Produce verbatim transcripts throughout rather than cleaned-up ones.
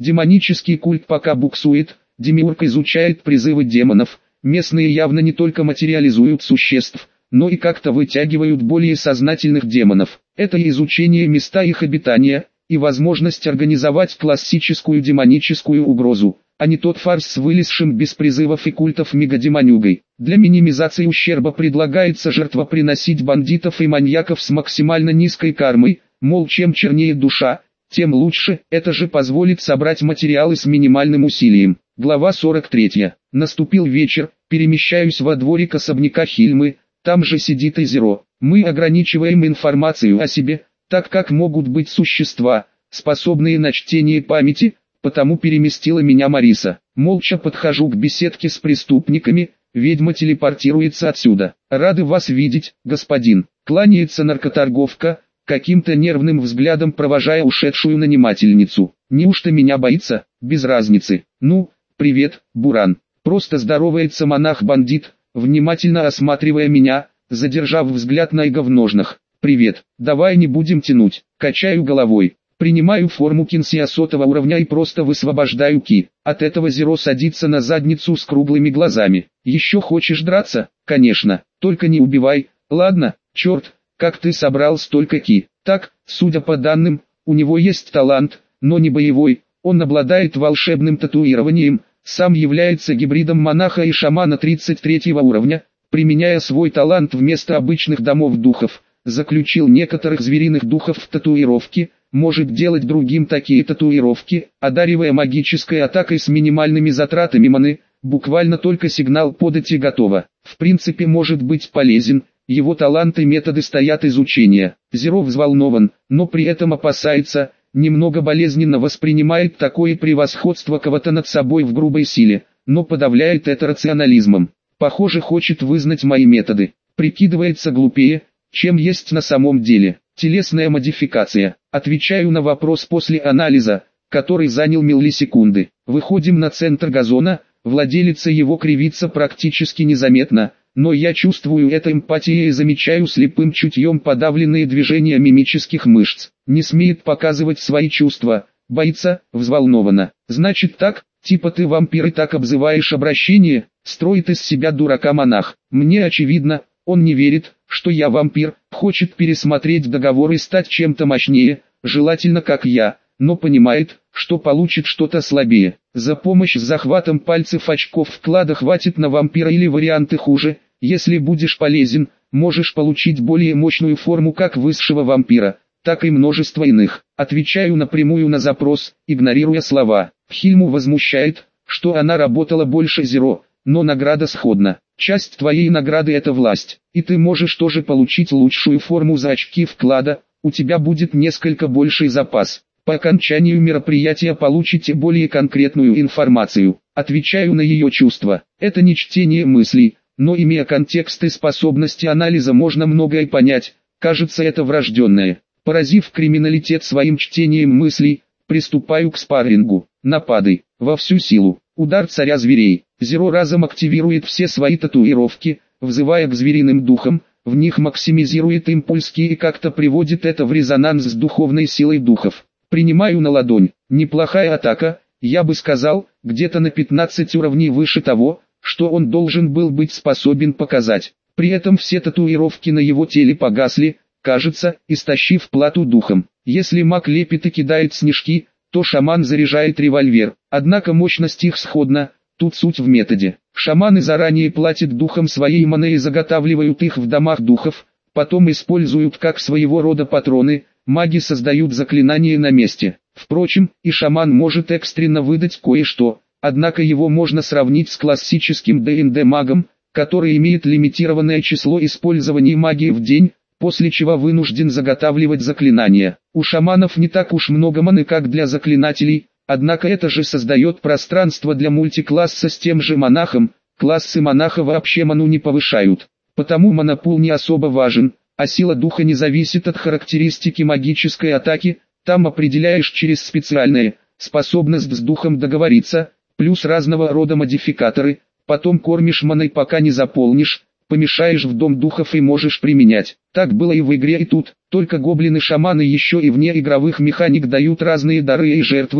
Демонический культ пока буксует, Демиург изучает призывы демонов, местные явно не только материализуют существ, но и как-то вытягивают более сознательных демонов. Это и изучение места их обитания, и возможность организовать классическую демоническую угрозу, а не тот фарс с вылезшим без призывов и культов мегадемонюгой. Для минимизации ущерба предлагается жертвоприносить бандитов и маньяков с максимально низкой кармой, мол, чем чернее душа, тем лучше, это же позволит собрать материалы с минимальным усилием. Глава сорок три. Наступил вечер, перемещаюсь во дворик особняка Хильмы, там же сидит и Зеро. Мы ограничиваем информацию о себе, так как могут быть существа, способные на чтение памяти, потому переместила меня Мариса. Молча подхожу к беседке с преступниками, ведьма телепортируется отсюда. Рады вас видеть, господин. Кланяется наркоторговка, каким-то нервным взглядом провожая ушедшую нанимательницу. Неужто меня боится? Без разницы. Ну, привет, Буран. Просто здоровается монах-бандит, внимательно осматривая меня, задержав взгляд на иго в ножнах. Привет, давай не будем тянуть. Качаю головой. Принимаю форму кинсия сотого уровня и просто высвобождаю ки. От этого Зеро садится на задницу с круглыми глазами. Еще хочешь драться? Конечно, только не убивай. Ладно, черт, как ты собрал столько ки? Так, судя по данным, у него есть талант, но не боевой. Он обладает волшебным татуированием, сам является гибридом монаха и шамана тридцать третьего уровня, применяя свой талант вместо обычных домов духов. Заключил некоторых звериных духов в татуировки, может делать другим такие татуировки, одаривая магической атакой с минимальными затратами маны, буквально только сигнал подать и готово. В принципе может быть полезен, его таланты и методы стоят изучения. Зеро взволнован, но при этом опасается, немного болезненно воспринимает такое превосходство кого-то над собой в грубой силе, но подавляет это рационализмом. Похоже хочет вызнать мои методы, прикидывается глупее, чем есть на самом деле. Телесная модификация. Отвечаю на вопрос после анализа, который занял миллисекунды. Выходим на центр газона, владелица его кривится практически незаметно, но я чувствую это эмпатией и замечаю слепым чутьем подавленные движения мимических мышц. Не смеет показывать свои чувства, боится, взволнована. Значит так, типа ты вампир и так обзываешь обращение, строит из себя дурака монах. Мне очевидно, он не верит, что я вампир, хочет пересмотреть договор и стать чем-то мощнее, желательно как я, но понимает, что получит что-то слабее. За помощь с захватом пальцев очков вклада хватит на вампира или варианты хуже. Если будешь полезен, можешь получить более мощную форму как высшего вампира, так и множество иных. Отвечаю напрямую на запрос, игнорируя слова. Хильму возмущает, что она работала больше Зеро, но награда сходна. Часть твоей награды это власть, и ты можешь тоже получить лучшую форму за очки вклада, у тебя будет несколько больший запас. По окончанию мероприятия получите более конкретную информацию. Отвечаю на ее чувства. Это не чтение мыслей, но имея контекст и способности анализа можно многое понять, кажется это врожденное. Поразив криминалитет своим чтением мыслей, приступаю к спаррингу. Напады, во всю силу. Удар царя зверей. Зеро разом активирует все свои татуировки, взывая к звериным духам, в них максимизирует импульс ки и как-то приводит это в резонанс с духовной силой духов. Принимаю на ладонь. Неплохая атака, я бы сказал, где-то на пятнадцать уровней выше того, что он должен был быть способен показать. При этом все татуировки на его теле погасли, кажется, истощив плату духом. Если маг лепит и кидает снежки, то шаман заряжает револьвер. Однако мощность их сходна, тут суть в методе. Шаманы заранее платят духам своей маны и заготавливают их в домах духов, потом используют как своего рода патроны, маги создают заклинания на месте. Впрочем, и шаман может экстренно выдать кое-что, однако его можно сравнить с классическим дэ энд дэ магом, который имеет лимитированное число использований магии в день, после чего вынужден заготавливать заклинания. У шаманов не так уж много маны как для заклинателей, однако это же создает пространство для мультикласса с тем же монахом, классы монаха вообще ману не повышают. Потому монопул не особо важен, а сила духа не зависит от характеристики магической атаки, там определяешь через специальные, способность с духом договориться, плюс разного рода модификаторы, потом кормишь маной пока не заполнишь, помешаешь в дом духов и можешь применять. Так было и в игре и тут, только гоблины-шаманы еще и вне игровых механик дают разные дары и жертвы,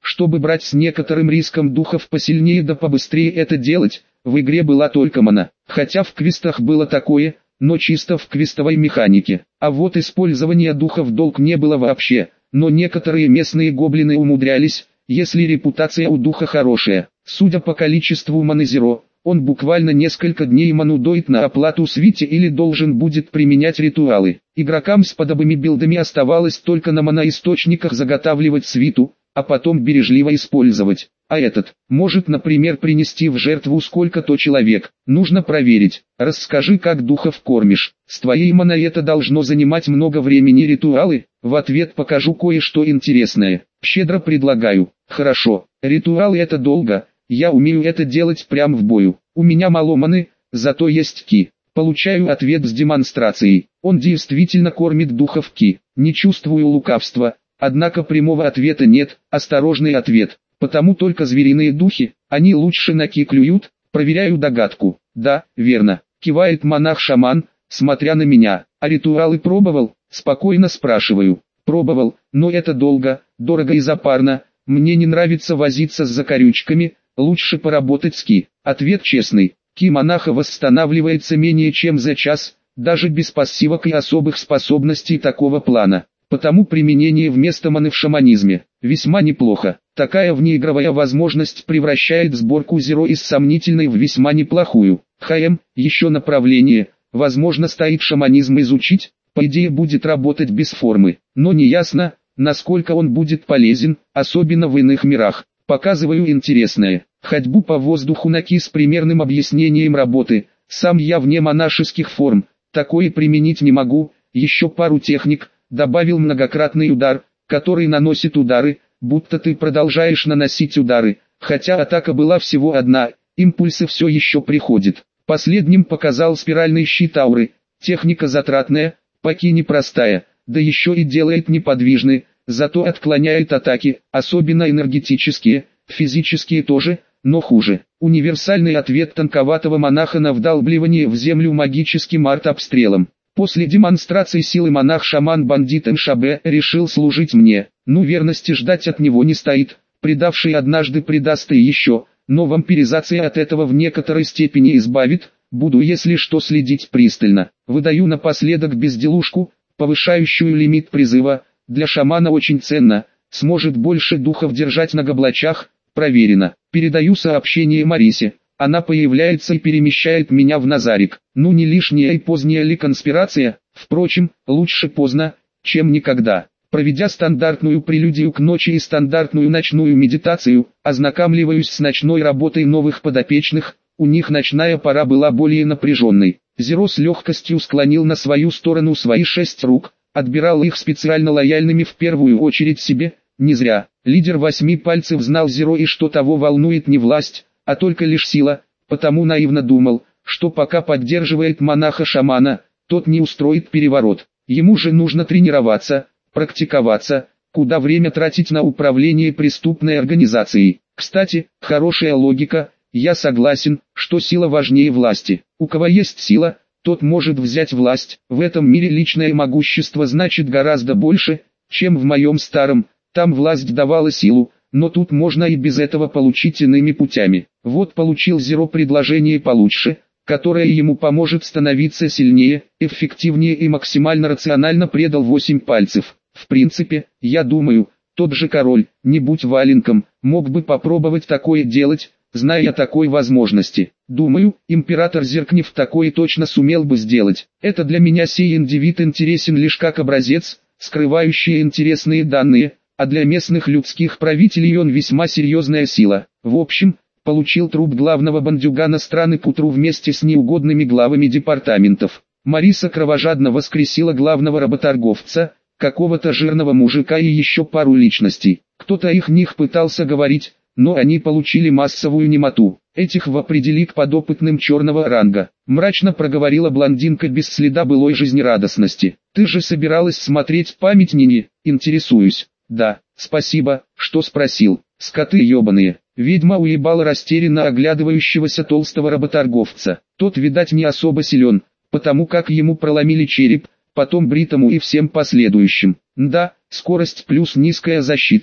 чтобы брать с некоторым риском духов посильнее да побыстрее это делать, в игре была только мана. Хотя в квестах было такое, но чисто в квестовой механике. А вот использования духа в долг не было вообще, но некоторые местные гоблины умудрялись, если репутация у духа хорошая. Судя по количеству маны Зеро, он буквально несколько дней ману доит на оплату свите или должен будет применять ритуалы. Игрокам с подобными билдами оставалось только на маноисточниках заготавливать свиту, а потом бережливо использовать. А этот, может, например, принести в жертву сколько-то человек. Нужно проверить. Расскажи, как духов кормишь. С твоей маной это должно занимать много времени. Ритуалы? В ответ покажу кое-что интересное. Щедро предлагаю. Хорошо. Ритуалы это долго. Я умею это делать прямо в бою. У меня мало маны, зато есть ки. Получаю ответ с демонстрацией. Он действительно кормит духов ки. Не чувствую лукавства. Однако прямого ответа нет. Осторожный ответ. Потому только звериные духи, они лучше на ки клюют. Проверяю догадку. Да, верно. Кивает монах-шаман, смотря на меня. А ритуалы пробовал? Спокойно спрашиваю. Пробовал, но это долго, дорого и запарно. Мне не нравится возиться с закорючками, лучше поработать с ки. Ответ честный. Ки монаха восстанавливается менее чем за час, даже без пассивок и особых способностей такого плана. Потому применение вместо маны в шаманизме весьма неплохо. Такая внеигровая возможность превращает сборку Зеро из сомнительной в весьма неплохую. ХМ, еще направление, возможно, стоит шаманизм изучить, по идее будет работать без формы, но не ясно, насколько он будет полезен, особенно в иных мирах. Показываю интересное. Ходьбу по воздуху на ки с примерным объяснением работы. Сам я вне монашеских форм, такое применить не могу. Еще пару техник. Добавил многократный удар, который наносит удары, будто ты продолжаешь наносить удары, хотя атака была всего одна, импульсы все еще приходят. Последним показал спиральный щит ауры, техника затратная, поки непростая, да еще и делает неподвижны, зато отклоняет атаки, особенно энергетические, физические тоже, но хуже. Универсальный ответ танковатого монаха на вдалбливание в землю магическим арт-обстрелом. После демонстрации силы монах-шаман-бандит Эншабе решил служить мне. Ну, верности ждать от него не стоит, предавший однажды предаст и еще, но вампиризация от этого в некоторой степени избавит, буду если что следить пристально. Выдаю напоследок безделушку, повышающую лимит призыва, для шамана очень ценно, сможет больше духов держать на гоблачах, проверено. Передаю сообщение Марисе. Она появляется и перемещает меня в Назарик. Ну не лишняя и поздняя ли конспирация? Впрочем, лучше поздно, чем никогда. Проведя стандартную прелюдию к ночи и стандартную ночную медитацию, ознакомливаюсь с ночной работой новых подопечных, у них ночная пора была более напряженной. Зеро с легкостью склонил на свою сторону свои шесть рук, отбирал их специально лояльными в первую очередь себе, не зря. Лидер восьми пальцев знал Зеро и что того волнует не власть, а только лишь сила, потому наивно думал, что пока поддерживает монаха-шамана, тот не устроит переворот. Ему же нужно тренироваться, практиковаться, куда время тратить на управление преступной организацией. Кстати, хорошая логика, я согласен, что сила важнее власти. У кого есть сила, тот может взять власть. В этом мире личное могущество значит гораздо больше, чем в моем старом, там власть давала силу. Но тут можно и без этого получить иными путями. Вот получил Зеро предложение получше, которое ему поможет становиться сильнее, эффективнее и максимально рационально предал восемь пальцев. В принципе, я думаю, тот же король, не будь валенком, мог бы попробовать такое делать, зная о такой возможности. Думаю, император Зеркнев такое точно сумел бы сделать. Это для меня сей индивид интересен лишь как образец, скрывающий интересные данные. А для местных людских правителей он весьма серьезная сила. В общем, получил труп главного бандюгана страны к утру вместе с неугодными главами департаментов. Мариса кровожадно воскресила главного работорговца, какого-то жирного мужика и еще пару личностей. Кто-то их них пытался говорить, но они получили массовую немоту. Этих в определи к подопытным черного ранга. Мрачно проговорила блондинка без следа былой жизнерадостности. Ты же собиралась смотреть «Память Нини», интересуюсь. Да, спасибо, что спросил. Скоты ебаные. Ведьма уебала растерянно оглядывающегося толстого работорговца. Тот, видать, не особо силен, потому как ему проломили череп, потом бритому и всем последующим. Да, скорость плюс низкая защита,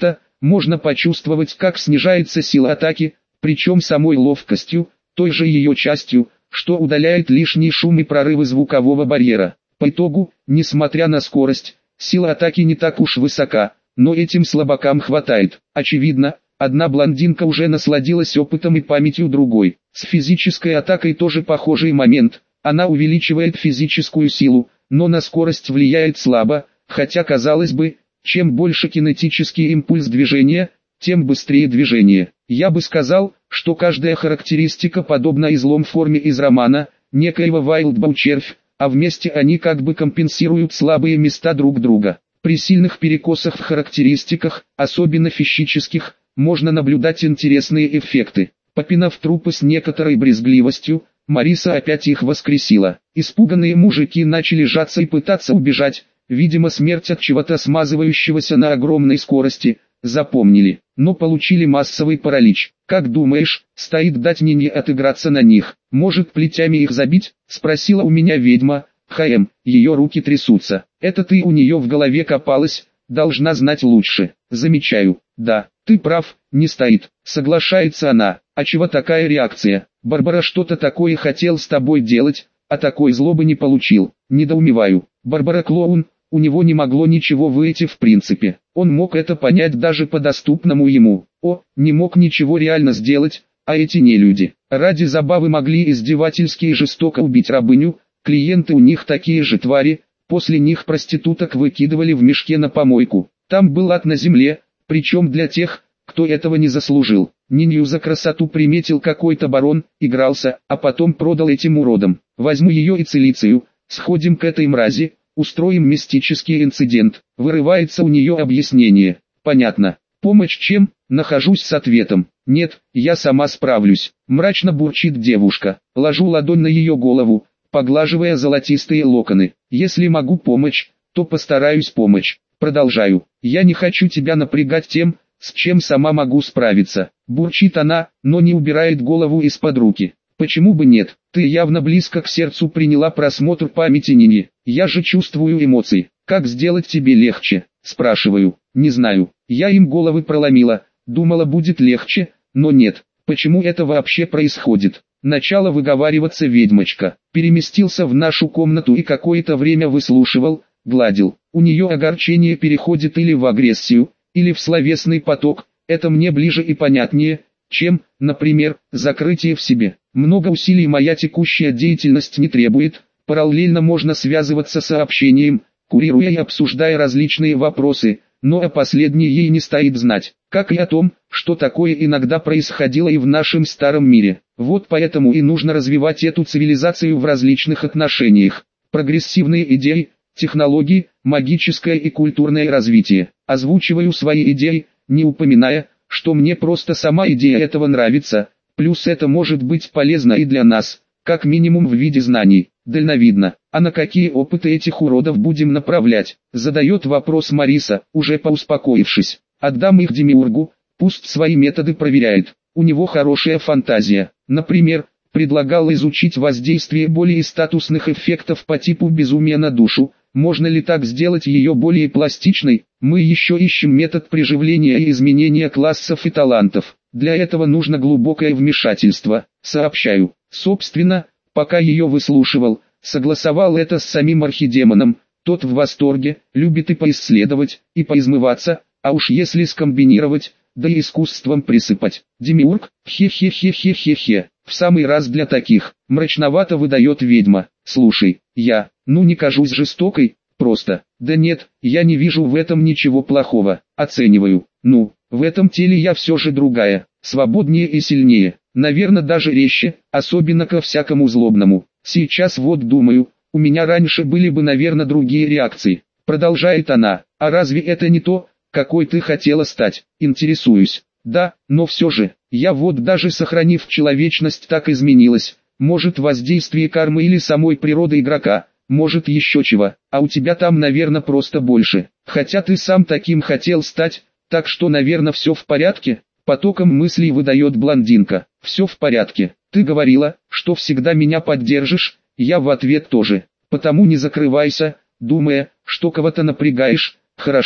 можно почувствовать, как снижается сила атаки, причем самой ловкостью, той же ее частью, что удаляет лишний шум и прорывы звукового барьера. По итогу, несмотря на скорость, сила атаки не так уж высока, но этим слабакам хватает. Очевидно, одна блондинка уже насладилась опытом и памятью другой. С физической атакой тоже похожий момент, она увеличивает физическую силу, но на скорость влияет слабо, хотя казалось бы, чем больше кинетический импульс движения, тем быстрее движение. Я бы сказал, что каждая характеристика подобна излом форме из романа, некоего Вайлдбау червь, а вместе они как бы компенсируют слабые места друг друга. При сильных перекосах в характеристиках, особенно физических, можно наблюдать интересные эффекты. Попинав трупы с некоторой брезгливостью, Мариса опять их воскресила. Испуганные мужики начали жаться и пытаться убежать, видимо смерть от чего-то смазывающегося на огромной скорости, запомнили, но получили массовый паралич. «Как думаешь, стоит дать Нине отыграться на них? Может плетями их забить?» — спросила у меня ведьма. «Хм, ее руки трясутся. Это ты у нее в голове копалась, должна знать лучше». «Замечаю, да, ты прав, не стоит», — соглашается она. «А чего такая реакция? Барбара что-то такое хотел с тобой делать, а такой злобы не получил». «Недоумеваю. Барбара клоун, у него не могло ничего выйти в принципе. Он мог это понять даже по доступному ему. О, не мог ничего реально сделать, а эти не люди. Ради забавы могли издевательски и жестоко убить рабыню, клиенты у них такие же твари, после них проституток выкидывали в мешке на помойку. Там был ад на земле, причем для тех, кто этого не заслужил. Нинью за красоту приметил какой-то барон, игрался, а потом продал этим уродам. Возьму ее и Целицию, сходим к этой мрази, устроим мистический инцидент». Вырывается у нее объяснение. «Понятно. Помощь чем?» Нахожусь с ответом. «Нет, я сама справлюсь». Мрачно бурчит девушка. Ложу ладонь на ее голову, поглаживая золотистые локоны. «Если могу помочь, то постараюсь помочь». Продолжаю. «Я не хочу тебя напрягать тем, с чем сама могу справиться». Бурчит она, но не убирает голову из-под руки. «Почему бы нет? Ты явно близко к сердцу приняла просмотр памяти Нини. Я же чувствую эмоции. Как сделать тебе легче?» Спрашиваю. «Не знаю. Я им головы проломила. Думала, будет легче, но нет. Почему это вообще происходит?» Начало выговариваться ведьмочка. Переместился в нашу комнату и какое-то время выслушивал, гладил. У нее огорчение переходит или в агрессию, или в словесный поток. Это мне ближе и понятнее, чем, например, закрытие в себе. Много усилий моя текущая деятельность не требует, параллельно можно связываться с сообщением, курируя и обсуждая различные вопросы, но о последней ей не стоит знать, как и о том, что такое иногда происходило и в нашем старом мире. Вот поэтому и нужно развивать эту цивилизацию в различных отношениях. Прогрессивные идеи, технологии, магическое и культурное развитие. Озвучиваю свои идеи, не упоминая, что мне просто сама идея этого нравится, плюс это может быть полезно и для нас, как минимум в виде знаний. Дальновидно. А на какие опыты этих уродов будем направлять? Задает вопрос Мариса, уже поуспокоившись. Отдам их Демиургу, пусть свои методы проверяет. У него хорошая фантазия. Например, предлагал изучить воздействие более статусных эффектов по типу безумия на душу. Можно ли так сделать ее более пластичной? Мы еще ищем метод приживления и изменения классов и талантов. Для этого нужно глубокое вмешательство. Сообщаю. Собственно, пока ее выслушивал, согласовал это с самим архидемоном. Тот в восторге, любит и поисследовать, и поизмываться, а уж если скомбинировать, да и искусством присыпать. Демиург, хе-хе-хе-хе-хе-хе, в самый раз для таких, мрачновато выдает ведьма. Слушай, я, ну не кажусь жестокой, просто, да нет, я не вижу в этом ничего плохого, оцениваю. Ну, в этом теле я все же другая, свободнее и сильнее, наверное даже резче, особенно ко всякому злобному. Сейчас вот думаю, у меня раньше были бы наверное другие реакции. Продолжает она, а разве это не то, какой ты хотела стать? Интересуюсь. Да, но все же, я вот даже сохранив человечность так изменилась. Может воздействие кармы или самой природы игрока, может еще чего, а у тебя там наверное просто больше. Хотя ты сам таким хотел стать, так что наверное все в порядке. Потоком мыслей выдает блондинка. Все в порядке. Ты говорила, что всегда меня поддержишь, я в ответ тоже. Потому не закрывайся, думая, что кого-то напрягаешь. Хорошо,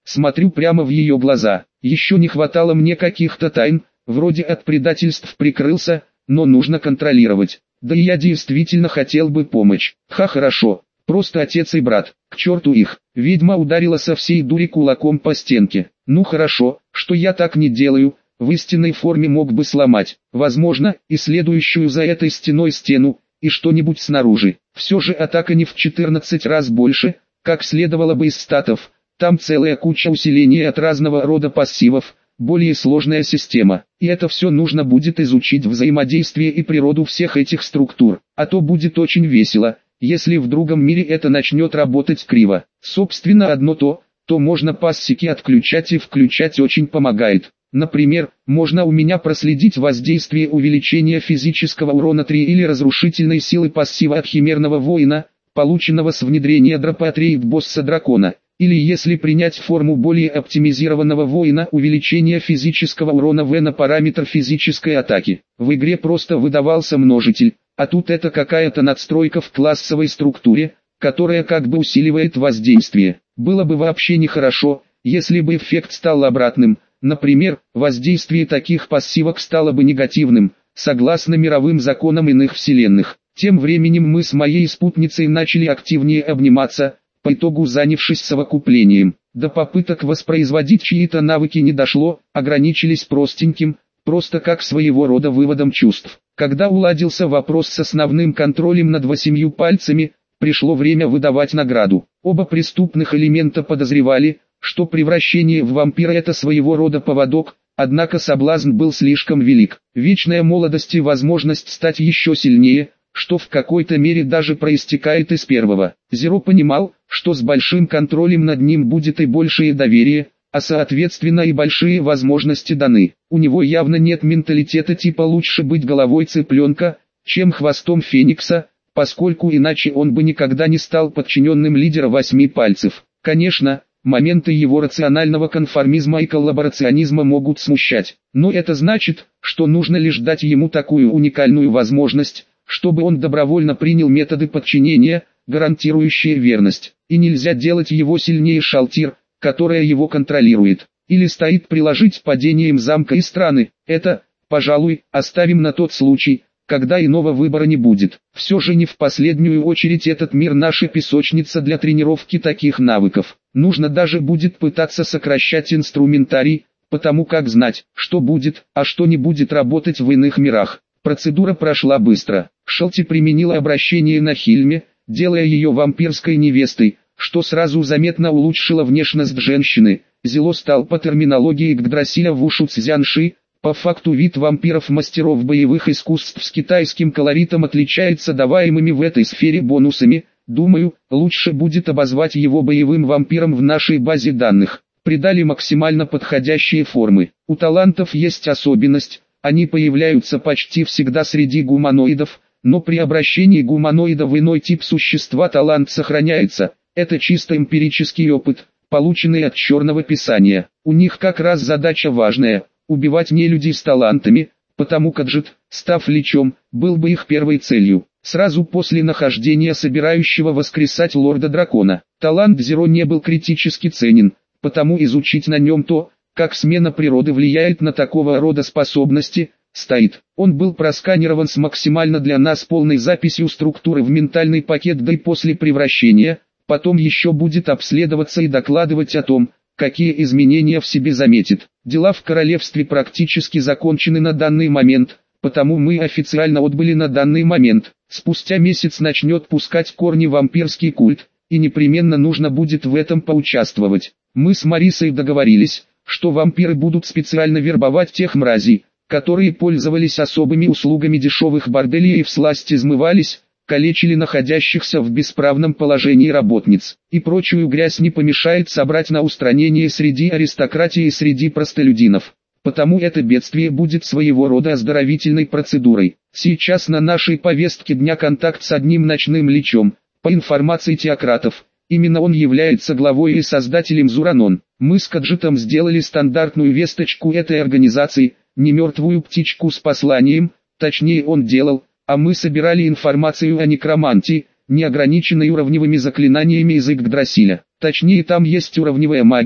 смотрю прямо в ее глаза. Еще не хватало мне каких-то тайн, вроде от предательств прикрылся, но нужно контролировать. Да и я действительно хотел бы помочь. Ха, хорошо, просто отец и брат, к черту их. Ведьма ударила со всей дури кулаком по стенке. Ну хорошо, что я так не делаю, в истинной форме мог бы сломать, возможно, и следующую за этой стеной стену, и что-нибудь снаружи. Все же атака не в четырнадцать раз больше, как следовало бы из статов. Там целая куча усилений от разного рода пассивов, более сложная система. И это все нужно будет изучить взаимодействие и природу всех этих структур. А то будет очень весело, если в другом мире это начнет работать криво. Собственно одно то, то можно пассики отключать и включать очень помогает. Например, можно у меня проследить воздействие увеличения физического урона три или разрушительной силы пассива от химерного воина, полученного с внедрения дропа от рейд-босса дракона. Или если принять форму более оптимизированного воина, увеличение физического урона В на параметр физической атаки. В игре просто выдавался множитель, а тут это какая-то надстройка в классовой структуре, которая как бы усиливает воздействие. Было бы вообще нехорошо, если бы эффект стал обратным, например, воздействие таких пассивок стало бы негативным, согласно мировым законам иных вселенных. Тем временем мы с моей спутницей начали активнее обниматься, по итогу занявшись совокуплением. До попыток воспроизводить чьи-то навыки не дошло, ограничились простеньким, просто как своего рода выводом чувств. Когда уладился вопрос с основным контролем над восемью пальцами, пришло время выдавать награду. Оба преступных элемента подозревали, что превращение в вампира это своего рода поводок, однако соблазн был слишком велик. Вечная молодость и возможность стать еще сильнее, что в какой-то мере даже проистекает из первого. Зеро понимал, что с большим контролем над ним будет и большее доверие, а соответственно и большие возможности даны. У него явно нет менталитета типа лучше быть головой цыпленка, чем хвостом феникса, поскольку иначе он бы никогда не стал подчиненным лидера восьми пальцев. Конечно, моменты его рационального конформизма и коллаборационизма могут смущать, но это значит, что нужно лишь дать ему такую уникальную возможность, чтобы он добровольно принял методы подчинения, гарантирующие верность. И нельзя делать его сильнее шалтир, которая его контролирует, или стоит приложить падением замка и страны. Это, пожалуй, оставим на тот случай, когда иного выбора не будет. Все же не в последнюю очередь этот мир наша песочница для тренировки таких навыков. Нужно даже будет пытаться сокращать инструментарий, потому как знать, что будет, а что не будет работать в иных мирах. Процедура прошла быстро. Шалти применила обращение на Хильме, делая ее вампирской невестой, что сразу заметно улучшило внешность женщины. Зело стал по терминологии Гдрасиля Вушу Цзянши. По факту вид вампиров-мастеров боевых искусств с китайским колоритом отличается даваемыми в этой сфере бонусами. Думаю, лучше будет обозвать его боевым вампиром в нашей базе данных. Придали максимально подходящие формы. У талантов есть особенность. Они появляются почти всегда среди гуманоидов, но при обращении гуманоида в иной тип существа талант сохраняется. Это чисто эмпирический опыт, полученный от черного писания. У них как раз задача важная – убивать нелюдей с талантами, потому как Джет, став личом, был бы их первой целью. Сразу после нахождения собирающего воскресать лорда-дракона, талант Зеро не был критически ценен, потому изучить на нем то, как смена природы влияет на такого рода способности, стоит. Он был просканирован с максимально для нас полной записью структуры в ментальный пакет, да и после превращения, потом еще будет обследоваться и докладывать о том, какие изменения в себе заметит. Дела в королевстве практически закончены на данный момент, потому мы официально отбыли на данный момент. Спустя месяц начнет пускать корни вампирский культ, и непременно нужно будет в этом поучаствовать. Мы с Марисой договорились, что вампиры будут специально вербовать тех мразей, которые пользовались особыми услугами дешевых борделей и всласть измывались, калечили находящихся в бесправном положении работниц, и прочую грязь не помешает собрать на устранение среди аристократии и среди простолюдинов. Потому это бедствие будет своего рода оздоровительной процедурой. Сейчас на нашей повестке дня контакт с одним ночным личом. По информации теократов, именно он является главой и создателем Зуранон. Мы с Каджитом сделали стандартную весточку этой организации, не мертвую птичку с посланием, точнее он делал, а мы собирали информацию о некромантии, не ограниченной уровневыми заклинаниями из Игдрасиля. Точнее там есть уровневая магия,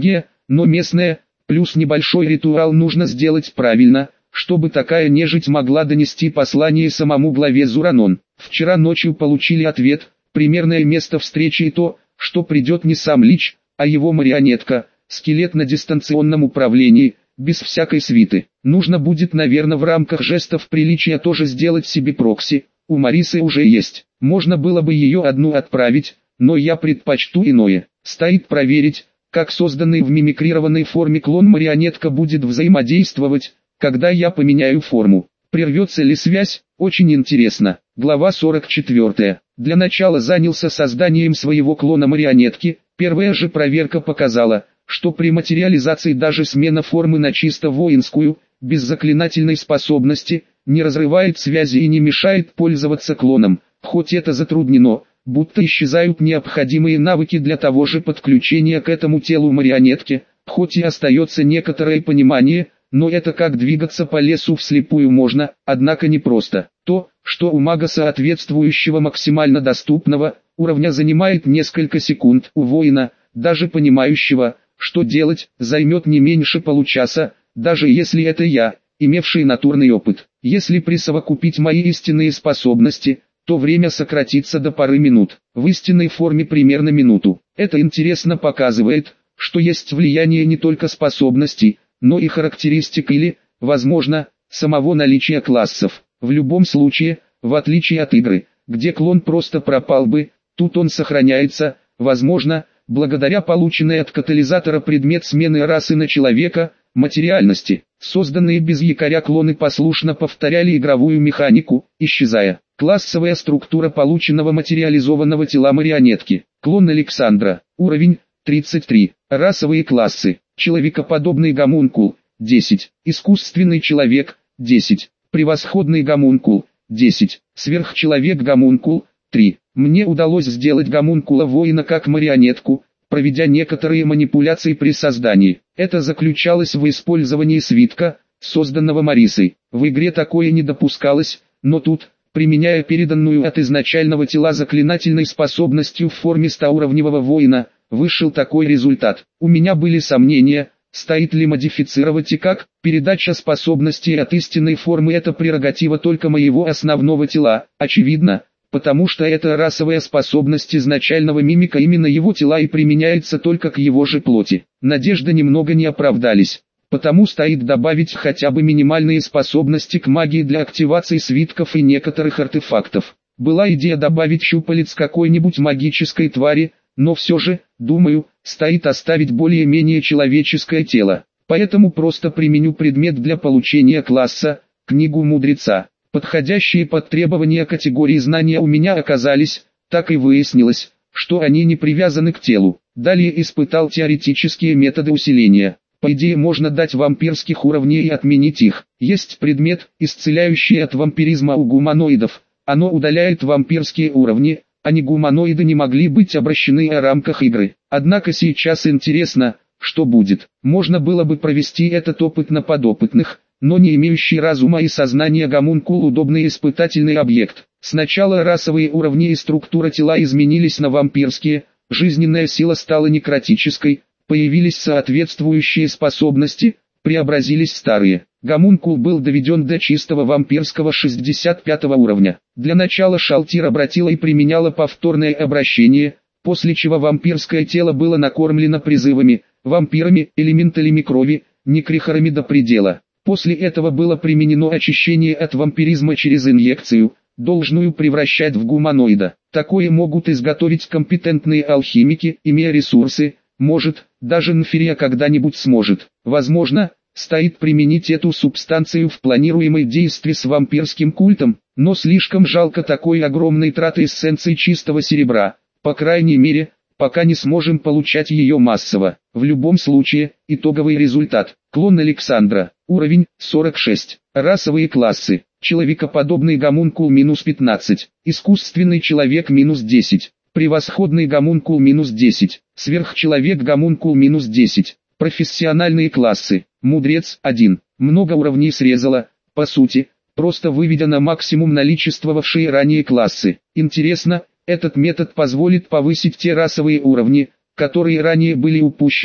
но местная, плюс небольшой ритуал нужно сделать правильно, чтобы такая нежить могла донести послание самому главе Зуранон. Вчера ночью получили ответ, примерное место встречи и то, что придет не сам Лич, а его марионетка, скелет на дистанционном управлении, без всякой свиты. Нужно будет, наверное, в рамках жестов приличия тоже сделать себе прокси, у Марисы уже есть. Можно было бы ее одну отправить, но я предпочту иное. Стоит проверить, как созданный в мимикрированной форме клон-марионетка будет взаимодействовать, когда я поменяю форму. Прервется ли связь? Очень интересно. Глава сорок четыре. Для начала занялся созданием своего клона-марионетки. Первая же проверка показала, что при материализации даже смена формы на чисто воинскую, без заклинательной способности, не разрывает связи и не мешает пользоваться клоном. Хоть это затруднено, будто исчезают необходимые навыки для того же подключения к этому телу марионетки, хоть и остается некоторое понимание, но это как двигаться по лесу вслепую можно, однако не просто. То, что у мага соответствующего максимально доступного уровня занимает несколько секунд, у воина, даже понимающего, что делать, займет не меньше получаса, даже если это я, имевший натурный опыт. Если присовокупить мои истинные способности, то время сократится до пары минут. В истинной форме примерно минуту. Это интересно показывает, что есть влияние не только способностей, но и характеристик или, возможно, самого наличия классов. В любом случае, в отличие от игры, где клон просто пропал бы, тут он сохраняется, возможно, благодаря полученной от катализатора предмет смены расы на человека, материальности. Созданные без якоря клоны послушно повторяли игровую механику, исчезая. Классовая структура полученного материализованного тела марионетки. Клон Александра. Уровень тридцать три. Расовые классы. Человекоподобный гомункул десять. Искусственный человек десять. Превосходный гомункул десять. Сверхчеловек гомункул три. Мне удалось сделать гомункула воина как марионетку, проведя некоторые манипуляции при создании. Это заключалось в использовании свитка, созданного Марисой. В игре такое не допускалось, но тут, применяя переданную от изначального тела заклинательной способностью в форме стоуровневого воина, вышел такой результат. У меня были сомнения, стоит ли модифицировать и как. Передача способностей от истинной формы — это прерогатива только моего основного тела, очевидно, потому что это расовая способность изначального мимика, именно его тела и применяется только к его же плоти. Надежды немного не оправдались. Потому стоит добавить хотя бы минимальные способности к магии для активации свитков и некоторых артефактов. Была идея добавить щупалец какой-нибудь магической твари, но все же, думаю, стоит оставить более-менее человеческое тело. Поэтому просто применю предмет для получения класса, книгу мудреца. Подходящие под требования категории знания у меня оказались, так и выяснилось, что они не привязаны к телу. Далее испытал теоретические методы усиления. По идее можно дать вампирских уровней и отменить их. Есть предмет, исцеляющий от вампиризма у гуманоидов. Оно удаляет вампирские уровни, а не гуманоиды не могли быть обращены о рамках игры. Однако сейчас интересно, что будет. Можно было бы провести этот опыт на подопытных, но не имеющий разума и сознания гомункул удобный испытательный объект. Сначала расовые уровни и структура тела изменились на вампирские, жизненная сила стала некротической, появились соответствующие способности, преобразились старые. Гомункул был доведен до чистого вампирского шестьдесят пятого уровня. Для начала Шалтир обратила и применяла повторное обращение, после чего вампирское тело было накормлено призывами, вампирами, элементалями крови, некрихорами до предела. После этого было применено очищение от вампиризма через инъекцию, должную превращать в гуманоида. Такое могут изготовить компетентные алхимики, имея ресурсы, может, даже Нфирия когда-нибудь сможет. Возможно, стоит применить эту субстанцию в планируемой действии с вампирским культом, но слишком жалко такой огромной траты эссенции чистого серебра, по крайней мере, пока не сможем получать ее массово. В любом случае, итоговый результат. Клон Александра. Уровень сорок шесть. Расовые классы. Человекоподобный гомункул минус пятнадцать. Искусственный человек минус десять. Превосходный гомункул минус десять. Сверхчеловек гомункул минус десять. Профессиональные классы. Мудрец один. Много уровней срезала, по сути, просто выведя на максимум наличествовавшие ранее классы. Интересно, этот метод позволит повысить те расовые уровни, которые ранее были упущены,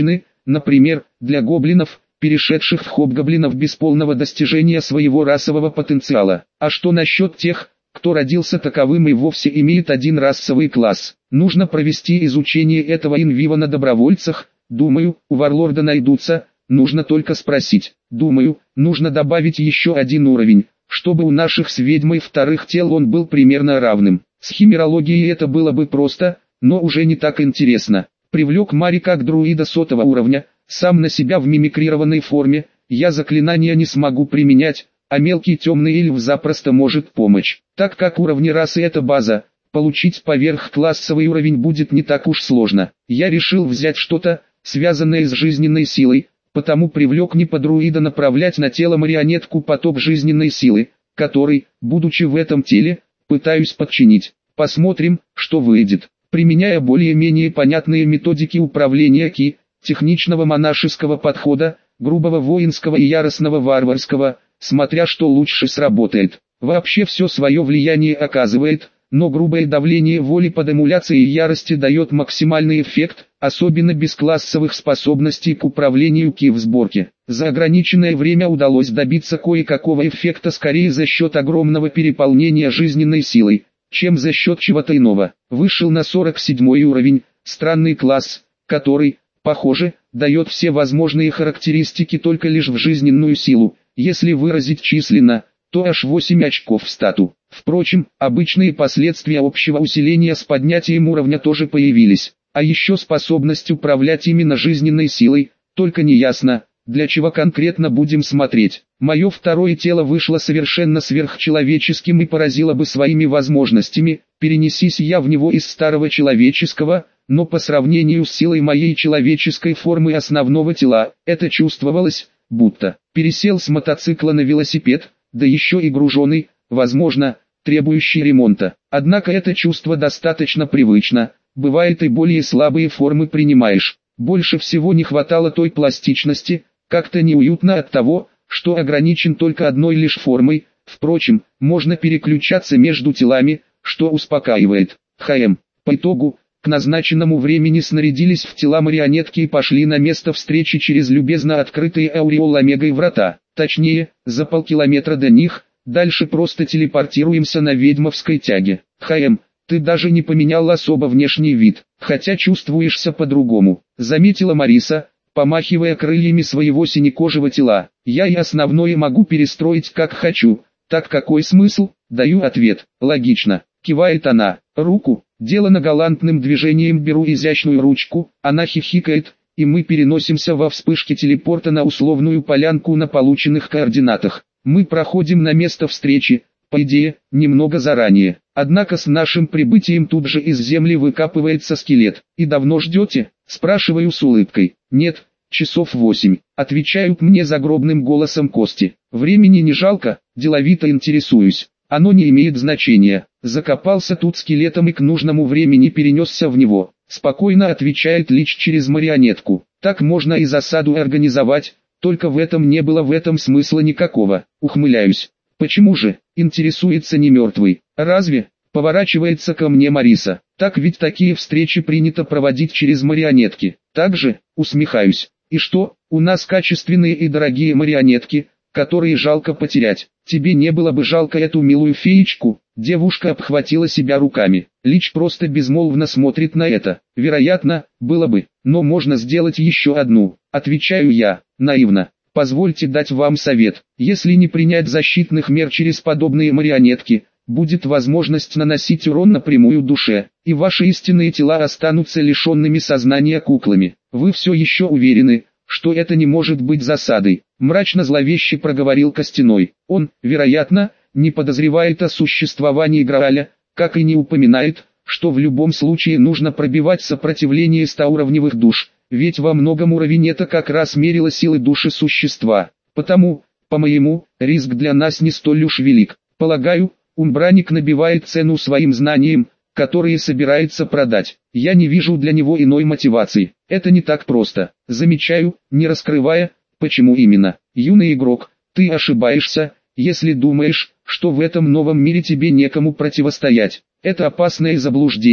Например, для гоблинов, перешедших в хобгоблинов без полного достижения своего расового потенциала. А что насчет тех, кто родился таковым и вовсе имеет один расовый класс? Нужно провести изучение этого инвива на добровольцах. Думаю, у Варлорда найдутся, нужно только спросить. Думаю, нужно добавить еще один уровень, чтобы у наших с ведьмой вторых тел он был примерно равным. С химерологией это было бы просто, но уже не так интересно. Привлек Мари как друида сотого уровня, сам на себя в мимикрированной форме, я заклинания не смогу применять, а мелкий темный эльф запросто может помочь. Так как уровни расы это база, получить поверхклассовый уровень будет не так уж сложно. Я решил взять что-то, связанное с жизненной силой, потому привлек неподруида направлять на тело марионетку поток жизненной силы, который, будучи в этом теле, пытаюсь подчинить. Посмотрим, что выйдет. Применяя более-менее понятные методики управления ки, техничного монашеского подхода, грубого воинского и яростного варварского, смотря что лучше сработает. Вообще все свое влияние оказывает, но грубое давление воли под эмуляцией ярости дает максимальный эффект, особенно без классовых способностей к управлению ки в сборке. За ограниченное время удалось добиться кое-какого эффекта скорее за счет огромного переполнения жизненной силой, чем за счет чего-то иного. Вышел на сорок седьмой уровень, странный класс, который, похоже, дает все возможные характеристики только лишь в жизненную силу, если выразить численно, то аж восемь очков в стату. Впрочем, обычные последствия общего усиления с поднятием уровня тоже появились, а еще способность управлять именно жизненной силой, только неясно, для чего конкретно будем смотреть. Мое второе тело вышло совершенно сверхчеловеческим и поразило бы своими возможностями, перенесись я в него из старого человеческого, но по сравнению с силой моей человеческой формы основного тела, это чувствовалось, будто пересел с мотоцикла на велосипед, да еще и груженый, возможно, требующий ремонта. Однако это чувство достаточно привычно, бывает и более слабые формы принимаешь. Больше всего не хватало той пластичности, как-то неуютно от того, что ограничен только одной лишь формой, впрочем, можно переключаться между телами, что успокаивает. ХМ. По итогу, к назначенному времени снарядились в тела марионетки и пошли на место встречи через любезно открытые Ауреол Омегой врата. Точнее, за полкилометра до них, дальше просто телепортируемся на ведьмовской тяге. ХМ, ты даже не поменял особо внешний вид, хотя чувствуешься по-другому, заметила Мариса, помахивая крыльями своего синекожего тела. Я и основное могу перестроить как хочу, так какой смысл? Даю ответ, логично, кивает она, руку, делано галантным движением беру изящную ручку, она хихикает, и мы переносимся во вспышке телепорта на условную полянку на полученных координатах. Мы проходим на место встречи, по идее, немного заранее. Однако с нашим прибытием тут же из земли выкапывается скелет. «И давно ждете?» – спрашиваю с улыбкой. «Нет, часов восемь», – отвечают мне загробным голосом Кости. «Времени не жалко?» – деловито интересуюсь. «Оно не имеет значения. Закопался тут скелетом и к нужному времени перенесся в него», – спокойно отвечает Лич через марионетку. «Так можно и засаду организовать, только в этом не было в этом смысла никакого». Ухмыляюсь. «Почему же?» – интересуется немертвый. «Разве?» – поворачивается ко мне Мариса. «Так ведь такие встречи принято проводить через марионетки». «Так же?» – усмехаюсь. «И что, у нас качественные и дорогие марионетки, которые жалко потерять. Тебе не было бы жалко эту милую феечку?» Девушка обхватила себя руками. Лич просто безмолвно смотрит на это. «Вероятно, было бы, но можно сделать еще одну», – отвечаю я, наивно. «Позвольте дать вам совет. Если не принять защитных мер через подобные марионетки, будет возможность наносить урон напрямую душе, и ваши истинные тела останутся лишенными сознания куклами. Вы все еще уверены, что это не может быть засадой?» Мрачно-зловеще проговорил Костяной. Он, вероятно, не подозревает о существовании Грааля, как и не упоминает, что в любом случае нужно пробивать сопротивление стауровневых душ. Ведь во многом уровень это как раз мерило силы души существа. Потому, по-моему, риск для нас не столь уж велик. Полагаю, Умбраник набивает цену своим знаниям, которые собирается продать. Я не вижу для него иной мотивации. Это не так просто. Замечаю, не раскрывая, почему именно. Юный игрок, ты ошибаешься, если думаешь, что в этом новом мире тебе некому противостоять. Это опасное заблуждение.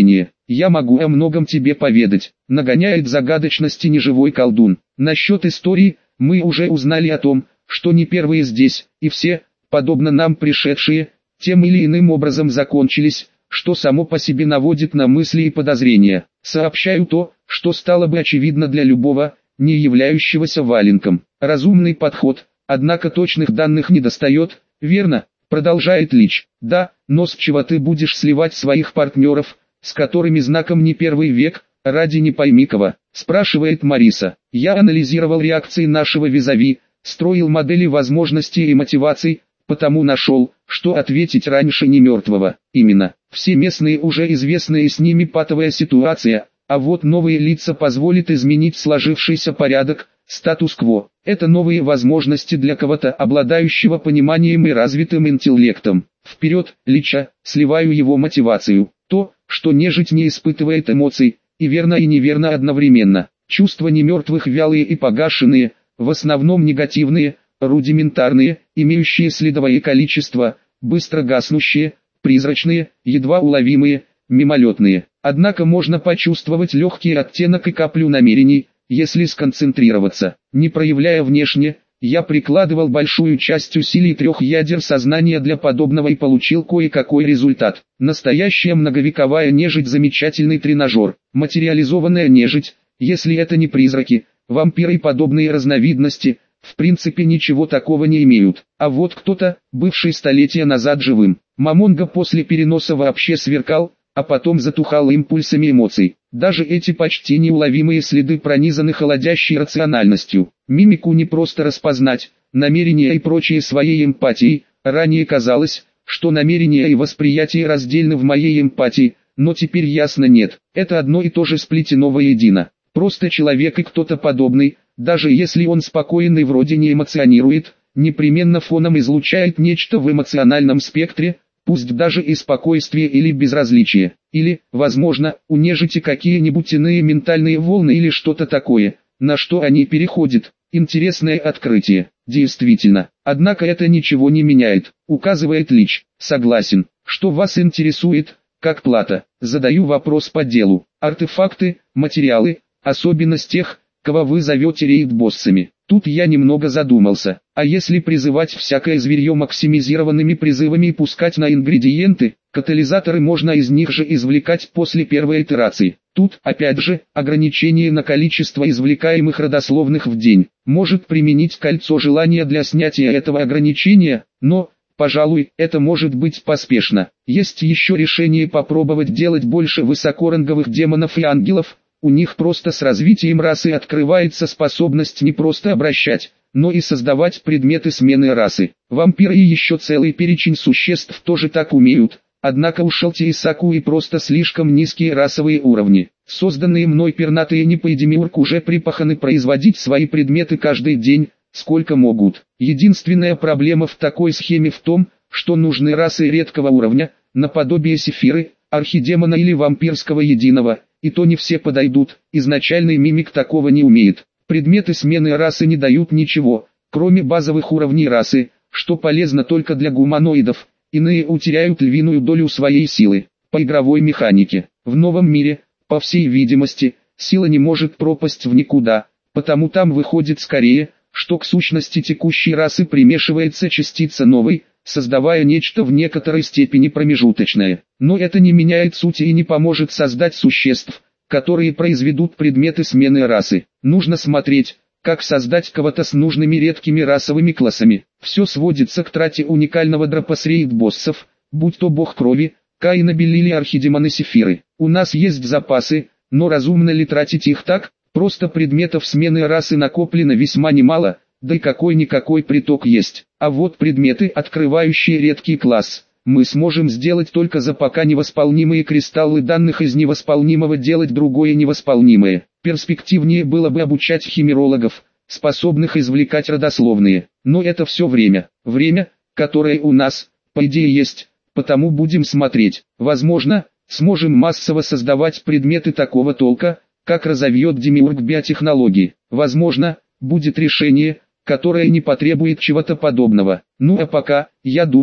я могу о многом тебе поведать, нагоняет загадочности неживой колдун. Насчет истории, мы уже узнали о том, что не первые здесь, и все, подобно нам пришедшие, тем или иным образом закончились, что само по себе наводит на мысли и подозрения. Сообщаю то, что стало бы очевидно для любого, не являющегося валенком. Разумный подход, однако точных данных не достает, верно? Продолжает Лич. Да, но с чего ты будешь сливать своих партнеров, с которыми знаком не первый век, ради не пойми кого? Спрашивает Мариса. Я анализировал реакции нашего визави, строил модели возможностей и мотиваций, потому нашел, что ответить раньше не мертвого. Именно, все местные уже известные, с ними патовая ситуация, а вот новые лица позволят изменить сложившийся порядок, статус-кво. Это новые возможности для кого-то, обладающего пониманием и развитым интеллектом. Вперед, Лича, сливаю его мотивацию. То, что нежить не испытывает эмоций, и верно и неверно одновременно. Чувства немертвых вялые и погашенные, в основном негативные, рудиментарные, имеющие следовое количество, быстро гаснущие, призрачные, едва уловимые, мимолетные. Однако можно почувствовать легкий оттенок и каплю намерений, если сконцентрироваться. Не проявляя внешне, я прикладывал большую часть усилий трех ядер сознания для подобного и получил кое-какой результат. Настоящая многовековая нежить, замечательный тренажер. Материализованная нежить, если это не призраки, вампиры и подобные разновидности, в принципе ничего такого не имеют. А вот кто-то, бывший столетия назад живым. Мамонга после переноса вообще сверкал, а потом затухал импульсами эмоций. Даже эти почти неуловимые следы пронизаны холодящей рациональностью. Мимику не просто распознать, намерения и прочие своей эмпатией. Ранее казалось, что намерения и восприятие раздельны в моей эмпатии, но теперь ясно нет. Это одно и то же сплетено воедино. Просто человек и кто-то подобный, даже если он спокоен и вроде не эмоционирует, непременно фоном излучает нечто в эмоциональном спектре, пусть даже и спокойствие или безразличие, или, возможно, у нежити какие-нибудь иные ментальные волны или что-то такое, на что они переходят. Интересное открытие, действительно. Однако это ничего не меняет, указывает Лич. Согласен, что вас интересует, как плата. Задаю вопрос по делу. Артефакты, материалы, особенность тех, кого вы зовете рейд-боссами. Тут я немного задумался, а если призывать всякое зверье максимизированными призывами и пускать на ингредиенты, катализаторы можно из них же извлекать после первой итерации. Тут, опять же, ограничение на количество извлекаемых родословных в день. Может применить кольцо желания для снятия этого ограничения, но, пожалуй, это может быть поспешно. Есть еще решение попробовать делать больше высокоранговых демонов и ангелов. У них просто с развитием расы открывается способность не просто обращать, но и создавать предметы смены расы. Вампиры и еще целый перечень существ тоже так умеют, однако у Шелти и Сакуи просто слишком низкие расовые уровни. Созданные мной пернатые непоедемиург уже припаханы производить свои предметы каждый день, сколько могут. Единственная проблема в такой схеме в том, что нужны расы редкого уровня, наподобие Сефиры, архидемона или вампирского единого. И то не все подойдут, изначальный мимик такого не умеет. Предметы смены расы не дают ничего, кроме базовых уровней расы, что полезно только для гуманоидов, иные утеряют львиную долю своей силы. По игровой механике, в новом мире, по всей видимости, сила не может пропасть в никуда, потому там выходит скорее, что к сущности текущей расы примешивается частица новой, создавая нечто в некоторой степени промежуточное. Но это не меняет сути и не поможет создать существ, которые произведут предметы смены расы. Нужно смотреть, как создать кого-то с нужными редкими расовыми классами. Все сводится к трате уникального дропа с рейд-боссов, будь то бог крови, Каина Белли или архидемоны Сефиры. У нас есть запасы, но разумно ли тратить их так? Просто предметов смены расы накоплено весьма немало, да и какой-никакой приток есть. А вот предметы, открывающие редкий класс, мы сможем сделать только за пока невосполнимые кристаллы данных из невосполнимого делать другое невосполнимое. Перспективнее было бы обучать химерологов, способных извлекать родословные. Но это все время. Время, которое у нас, по идее, есть, потому будем смотреть. Возможно, сможем массово создавать предметы такого толка, как разовьет демиург биотехнологии. Возможно, будет решение, которое не потребует чего-то подобного. Ну а пока, я думаю,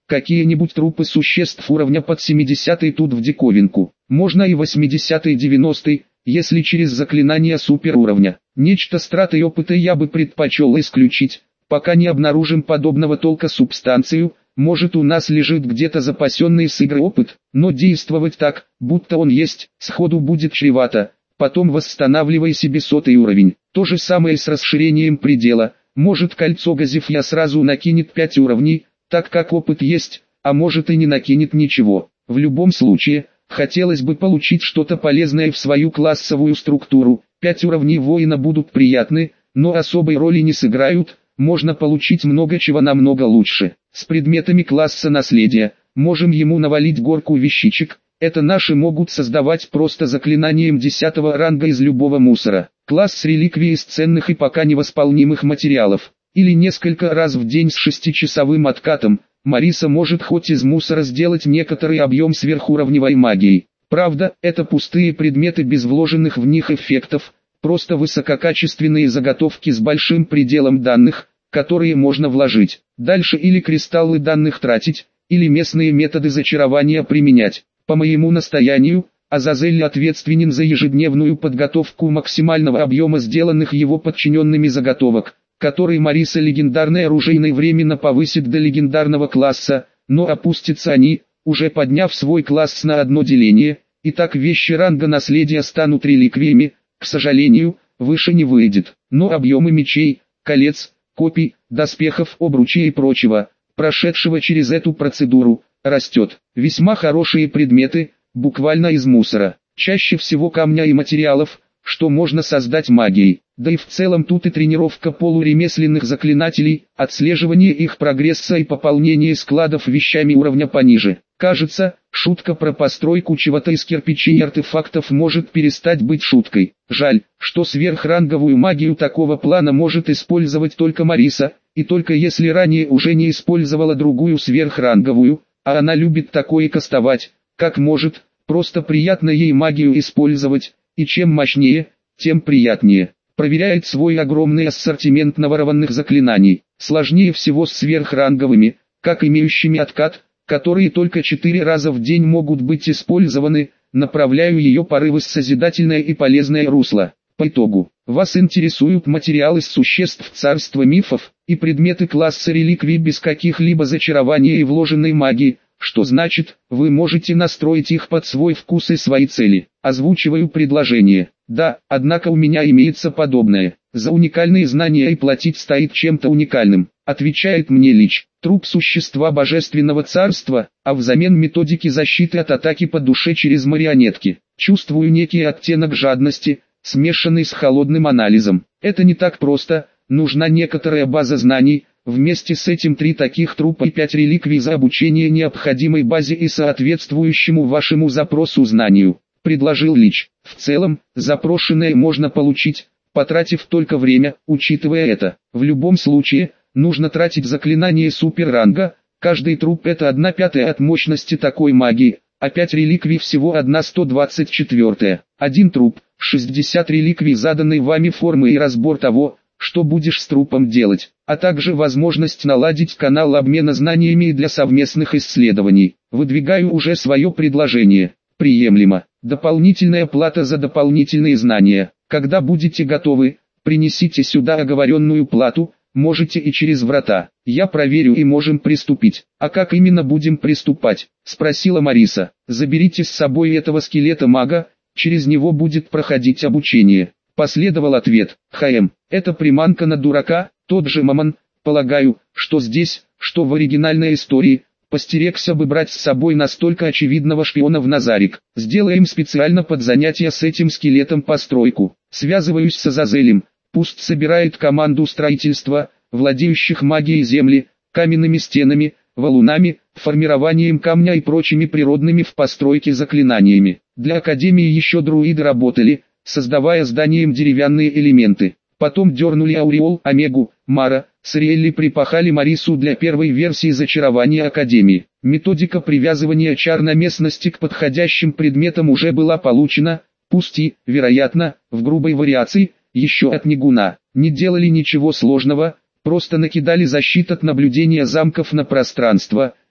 какие-нибудь трупы существ уровня под семидесятый тут в диковинку. Можно и восьмидесятый-девяностый, если через заклинание суперуровня. Нечто с тратой опыта я бы предпочел исключить, пока не обнаружим подобного толка субстанцию. Может, у нас лежит где-то запасенный с игры опыт, но действовать так, будто он есть, сходу будет чревато. Потом восстанавливай себе сотый уровень. То же самое с расширением предела. Может, кольцо Газифья сразу накинет пять уровней, так как опыт есть, а может и не накинет ничего. В любом случае, хотелось бы получить что-то полезное в свою классовую структуру. пять уровней воина будут приятны, но особой роли не сыграют. Можно получить много чего намного лучше. С предметами класса наследия, можем ему навалить горку вещичек. Это наши могут создавать просто заклинанием десятого ранга из любого мусора. Класс реликвии из ценных и пока невосполнимых материалов. Или несколько раз в день с шестичасовым откатом. Мариса может хоть из мусора сделать некоторый объем сверхуровневой магии. Правда, это пустые предметы без вложенных в них эффектов. Просто высококачественные заготовки с большим пределом данных, которые можно вложить. Дальше или кристаллы данных тратить, или местные методы зачарования применять. По моему настоянию, Азазель ответственен за ежедневную подготовку максимального объема сделанных его подчиненными заготовок, который Мариса легендарной оружейной временно повысит до легендарного класса, но опустятся они, уже подняв свой класс на одно деление, и так вещи ранга наследия станут реликвиями. К сожалению, выше не выйдет, но объемы мечей, колец, копий, доспехов, обручей и прочего, прошедшего через эту процедуру, растет. Весьма хорошие предметы, буквально из мусора, чаще всего камня и материалов, что можно создать магией. Да и в целом тут и тренировка полуремесленных заклинателей, отслеживание их прогресса и пополнение складов вещами уровня пониже. Кажется, шутка про постройку чего-то из кирпичей и артефактов может перестать быть шуткой. Жаль, что сверхранговую магию такого плана может использовать только Мариса, и только если ранее уже не использовала другую сверхранговую, а она любит такое кастовать, как может, просто приятно ей магию использовать, и чем мощнее, тем приятнее. Проверяет свой огромный ассортимент наворованных заклинаний. Сложнее всего с сверхранговыми, как имеющими откат, которые только четыре раза в день могут быть использованы. Направляю ее порывы в созидательное и полезное русло. По итогу, вас интересуют материалы существ царства мифов и предметы класса реликвий без каких-либо зачарований и вложенной магии, что значит, вы можете настроить их под свой вкус и свои цели. Озвучиваю предложение. Да, однако у меня имеется подобное. За уникальные знания и платить стоит чем-то уникальным, отвечает мне Лич. Труп существа божественного царства, а взамен методики защиты от атаки по душе через марионетки. Чувствую некий оттенок жадности, смешанный с холодным анализом. Это не так просто, нужна некоторая база знаний. Вместе с этим три таких трупа и пять реликвий за обучение необходимой базе и соответствующему вашему запросу знанию, предложил Лич. В целом, запрошенное можно получить, потратив только время. Учитывая это, в любом случае, нужно тратить заклинание суперранга. Каждый труп это одна пятая от мощности такой магии, а пять реликвий всего одна сто двадцать четвёртая. Один труп, шестьдесят реликвий заданной вами формы и разбор того, что будешь с трупом делать, а также возможность наладить канал обмена знаниями для совместных исследований. Выдвигаю уже свое предложение. Приемлемо. Дополнительная плата за дополнительные знания. Когда будете готовы, принесите сюда оговоренную плату, можете и через врата. Я проверю и можем приступить. А как именно будем приступать? Спросила Мариса. Заберите с собой этого скелета-мага, через него будет проходить обучение. Последовал ответ. ХМ, это приманка на дурака, тот же Мамон, полагаю, что здесь, что в оригинальной истории, постерегся бы брать с собой настолько очевидного шпиона в Назарик. Сделаем специально под занятия с этим скелетом постройку. Связываюсь с Азазелем, пусть собирает команду строительства, владеющих магией земли, каменными стенами, валунами, формированием камня и прочими природными в постройке заклинаниями. Для Академии еще друиды работали, создавая зданием деревянные элементы. Потом дернули Ауреол, Омегу, Мара, с Риэлли припахали Марису для первой версии зачарования Академии. Методика привязывания чар на местности к подходящим предметам уже была получена, пусть и, вероятно, в грубой вариации, еще от Нигуна. Не делали ничего сложного, просто накидали защиту от наблюдения замков на пространство,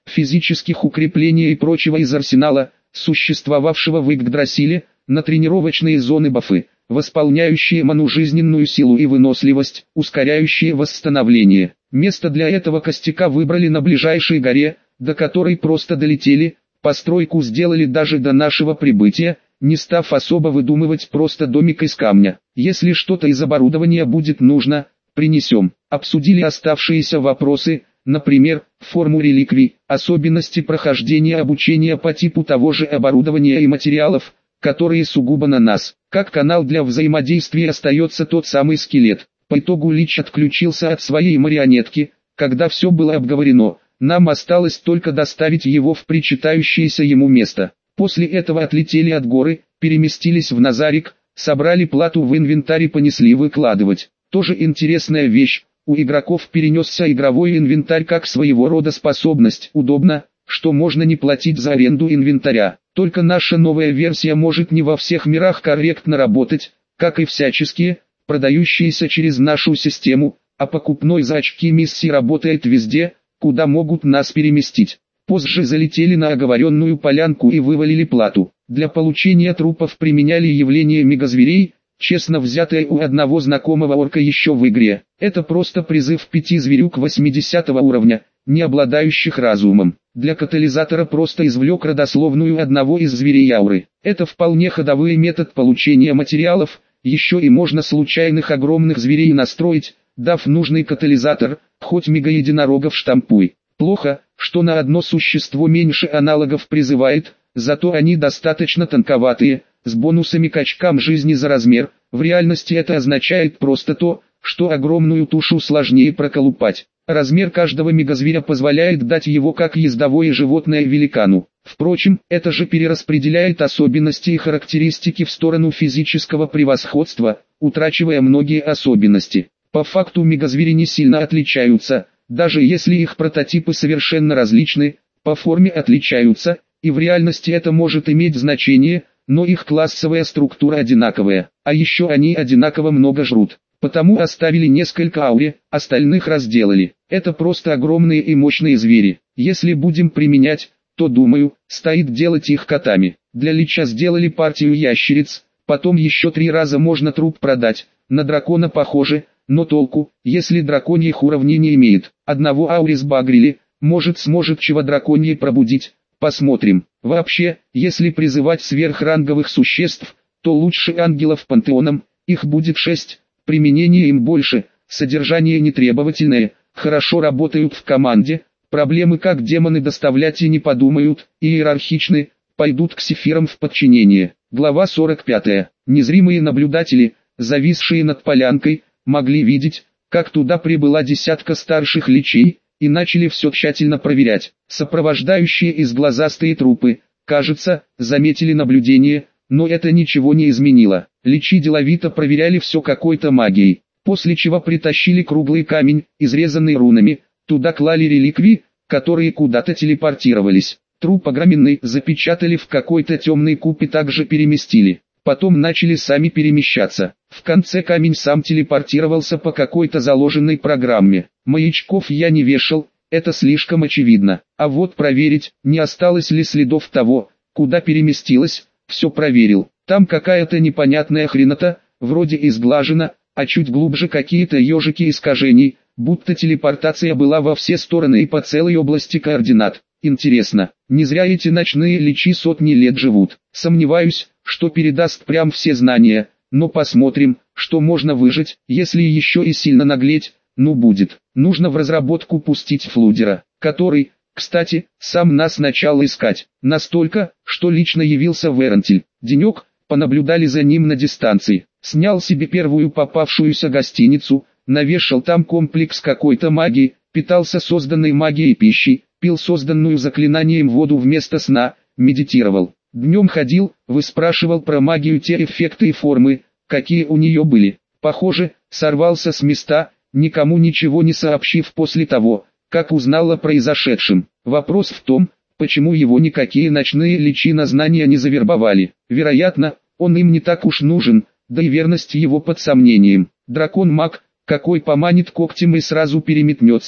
физических укреплений и прочего из арсенала, существовавшего в Игдрасиле, на тренировочные зоны бафы, восполняющие ману жизненную силу и выносливость, ускоряющие восстановление. Место для этого костяка выбрали на ближайшей горе, до которой просто долетели, постройку сделали даже до нашего прибытия, не став особо выдумывать просто домик из камня. Если что-то из оборудования будет нужно, принесем. Обсудили оставшиеся вопросы, например, форму реликвий, особенности прохождения обучения по типу того же оборудования и материалов, которые сугубо на нас. Как канал для взаимодействия остается тот самый скелет. По итогу Лич отключился от своей марионетки, когда все было обговорено. Нам осталось только доставить его в причитающееся ему место. После этого отлетели от горы, переместились в Назарик, собрали плату в инвентарь и понесли выкладывать. Тоже интересная вещь, у игроков перенесся игровой инвентарь как своего рода способность. Удобно, что можно не платить за аренду инвентаря. Только наша новая версия может не во всех мирах корректно работать, как и всяческие, продающиеся через нашу систему, а покупной за очки миссии работает везде, куда могут нас переместить. Позже залетели на оговоренную полянку и вывалили плату. Для получения трупов применяли явление мегазверей, честно взятое у одного знакомого орка еще в игре. Это просто призыв пяти зверюк восьмидесятого уровня, не обладающих разумом. Для катализатора просто извлек родословную одного из зверей ауры. Это вполне ходовой метод получения материалов, еще и можно случайных огромных зверей настроить, дав нужный катализатор, хоть мега-единорогов штампуй. Плохо, что на одно существо меньше аналогов призывает, зато они достаточно тонковатые, с бонусами к очкам жизни за размер. В реальности это означает просто то, что огромную тушу сложнее проколупать. Размер каждого мегазверя позволяет дать его как ездовое животное великану. Впрочем, это же перераспределяет особенности и характеристики в сторону физического превосходства, утрачивая многие особенности. По факту мегазвери не сильно отличаются, даже если их прототипы совершенно различны, по форме отличаются, и в реальности это может иметь значение, но их классовая структура одинаковая, а еще они одинаково много жрут. Потому оставили несколько ауре, остальных разделали. Это просто огромные и мощные звери. Если будем применять, то думаю, стоит делать их котами. Для Лича сделали партию ящериц, потом еще три раза можно труп продать. На дракона похоже, но толку, если драконьих уровней не имеет. Одного ауре сбагрили, может сможет чего драконье пробудить, посмотрим. Вообще, если призывать сверхранговых существ, то лучше ангелов пантеоном, их будет шесть. Применение им больше, содержание нетребовательное, хорошо работают в команде, проблемы как демоны доставлять и не подумают, иерархичны, пойдут к сефирам в подчинение. Глава сорок пятая. Незримые наблюдатели, зависшие над полянкой, могли видеть, как туда прибыла десятка старших личей, и начали все тщательно проверять. Сопровождающие из глазастые трупы, кажется, заметили наблюдение, но это ничего не изменило. Личи деловито проверяли все какой-то магией, после чего притащили круглый камень, изрезанный рунами, туда клали реликвии, которые куда-то телепортировались. Труп огроменный запечатали в какой-то темный куб и также переместили. Потом начали сами перемещаться. В конце камень сам телепортировался по какой-то заложенной программе. Маячков я не вешал, это слишком очевидно. А вот проверить, не осталось ли следов того, куда переместилось, все проверил. Там какая-то непонятная хренота, вроде изглажена, а чуть глубже какие-то ежики искажений, будто телепортация была во все стороны и по целой области координат. Интересно, не зря эти ночные личи сотни лет живут. Сомневаюсь, что передаст прям все знания, но посмотрим, что можно выжить, если еще и сильно наглеть, ну будет. Нужно в разработку пустить Флудера, который, кстати, сам нас начал искать. Настолько, что лично явился в Эрентиль. Денек, понаблюдали за ним на дистанции. Снял себе первую попавшуюся гостиницу, навешал там комплекс какой-то магии, питался созданной магией пищей, пил созданную заклинанием воду вместо сна, медитировал. Днем ходил, выспрашивал про магию те эффекты и формы, какие у нее были. Похоже, сорвался с места, никому ничего не сообщив после того, как узнал о произошедшем. Вопрос в том, почему его никакие ночные личи на знания не завербовали. Вероятно, он им не так уж нужен, да и верность его под сомнением. Дракон-маг, какой поманит когтем и сразу переметнется,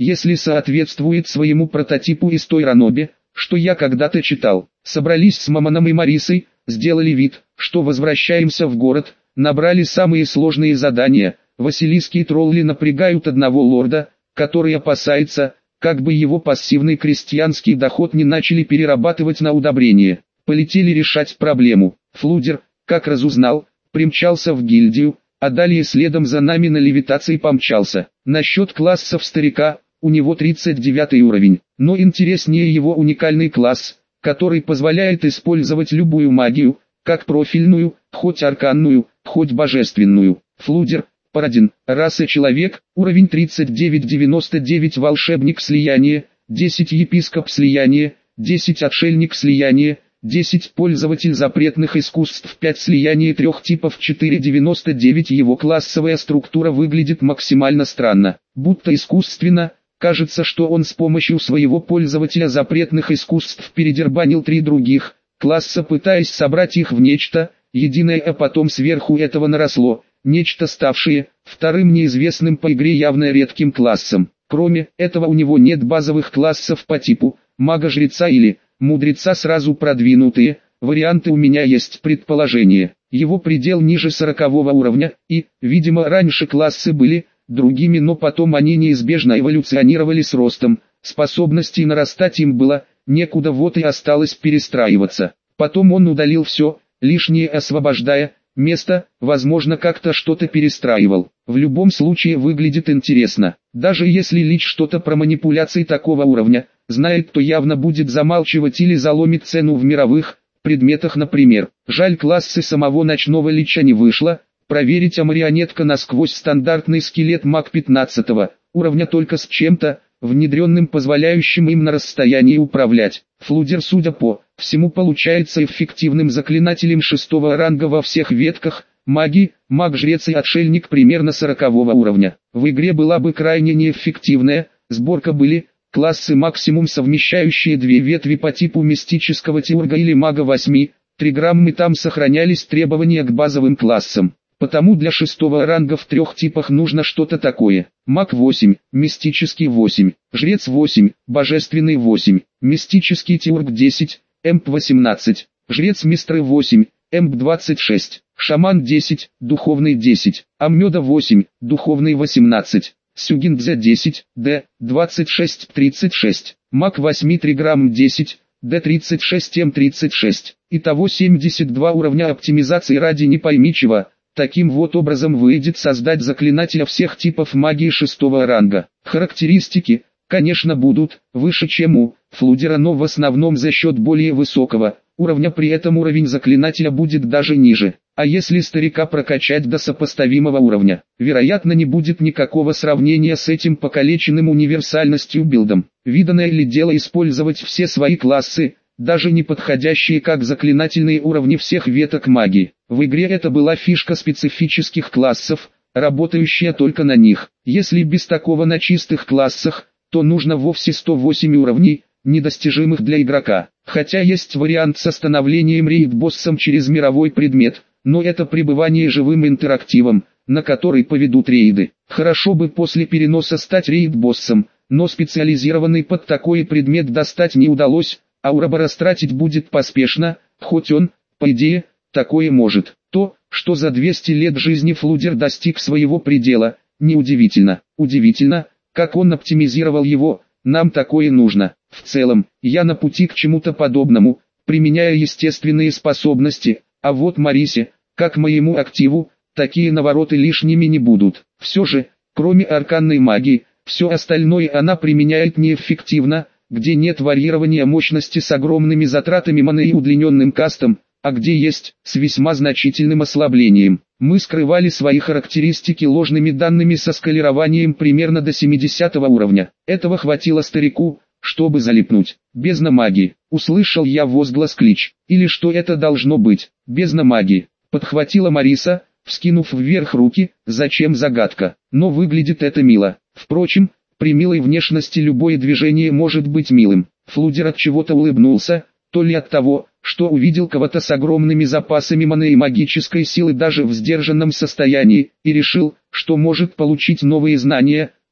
если соответствует своему прототипу из той ранобе, что я когда-то читал. Собрались с Мамоном и Марисой, сделали вид, что возвращаемся в город, набрали самые сложные задания. Василиски и тролли напрягают одного лорда, который опасается, как бы его пассивный крестьянский доход не начали перерабатывать на удобрение. Полетели решать проблему. Флудер, как разузнал, примчался в гильдию, а далее следом за нами на левитации помчался. Насчет классов старика, у него тридцать девятый уровень, но интереснее его уникальный класс, который позволяет использовать любую магию, как профильную, хоть арканную, хоть божественную. Флудер, Парадин, раса человек, уровень тридцать девять девяносто девять волшебник слияния, десять епископ слияния, десять отшельник слияния, десять пользователь запретных искусств, пять слияния трех типов, четыре девяносто девять. Его классовая структура выглядит максимально странно, будто искусственно. Кажется, что он с помощью своего пользователя запретных искусств передербанил три других класса, пытаясь собрать их в нечто единое, а потом сверху этого наросло нечто, ставшее вторым неизвестным по игре явно редким классом. Кроме этого у него нет базовых классов по типу мага-жреца или мудреца, сразу продвинутые варианты. У меня есть предположение, его предел ниже сорокового уровня, и, видимо, раньше классы были другими, но потом они неизбежно эволюционировали с ростом, способностей нарастать им было некуда, вот и осталось перестраиваться. Потом он удалил все лишнее, освобождая место, возможно, как-то что-то перестраивал. В любом случае выглядит интересно. Даже если Лич что-то про манипуляции такого уровня знает, то явно будет замалчивать или заломит цену в мировых предметах, например. Жаль, классы самого ночного Лича не вышло проверить, а марионетка насквозь стандартный скелет маг пятнадцатого уровня, только с чем-то внедренным, позволяющим им на расстоянии управлять. Флудер, судя по всему, получается эффективным заклинателем шестого ранга во всех ветках магии, маг-жрец и отшельник примерно сорокового уровня. В игре была бы крайне неэффективная сборка, были классы максимум совмещающие две ветви по типу мистического теурга или мага восьми, три граммы, там сохранялись требования к базовым классам. Потому для шестого ранга в трех типах нужно что-то такое. Маг восемь, мистический восемь, жрец восемь, божественный восемь, мистический теург десять, эмп восемнадцать, жрец мистры восемь, эмп двадцать шесть, шаман десять, духовный десять, аммёда восемь, духовный восемнадцать, сюгиндзя десять, д двадцать шесть тридцать шесть, маг восемь три грамм десять, д тридцать шесть эм тридцать шесть. Итого семьдесят два уровня оптимизации ради не пойми чего. Таким вот образом выйдет создать заклинателя всех типов магии шестого ранга. Характеристики, конечно, будут выше, чем у Флудера, но в основном за счет более высокого уровня, при этом уровень заклинателя будет даже ниже. А если старика прокачать до сопоставимого уровня, вероятно, не будет никакого сравнения с этим покалеченным универсальностью билдом. Виданное ли дело использовать все свои классы, даже не подходящие как заклинательные уровни всех веток магии. В игре это была фишка специфических классов, работающая только на них. Если без такого на чистых классах, то нужно вовсе сто восемь уровней, недостижимых для игрока. Хотя есть вариант с становлением рейд-боссом через мировой предмет, но это пребывание живым интерактивом, на который поведут рейды. Хорошо бы после переноса стать рейд-боссом, но специализированный под такой предмет достать не удалось. Аураба растратить будет поспешно, хоть он, по идее, такое может. То, что за двести лет жизни Флудер достиг своего предела, неудивительно. Удивительно, как он оптимизировал его, нам такое нужно. В целом, я на пути к чему-то подобному, применяя естественные способности, а вот Марисе, как моему активу, такие навороты лишними не будут. Все же, кроме арканной магии, все остальное она применяет неэффективно, где нет варьирования мощности с огромными затратами маны и удлиненным кастом, а где есть, с весьма значительным ослаблением. Мы скрывали свои характеристики ложными данными со скалированием примерно до семидесятого уровня. Этого хватило старику, чтобы залипнуть. Бездна магии. Услышал я возглас клич. Или что это должно быть? Бездна магии. Подхватила Мариса, вскинув вверх руки. Зачем, загадка? Но выглядит это мило. Впрочем, при милой внешности любое движение может быть милым. Флудер от чего-то улыбнулся, то ли от того, что увидел кого-то с огромными запасами маны и магической силы даже в сдержанном состоянии, и решил, что может получить новые знания,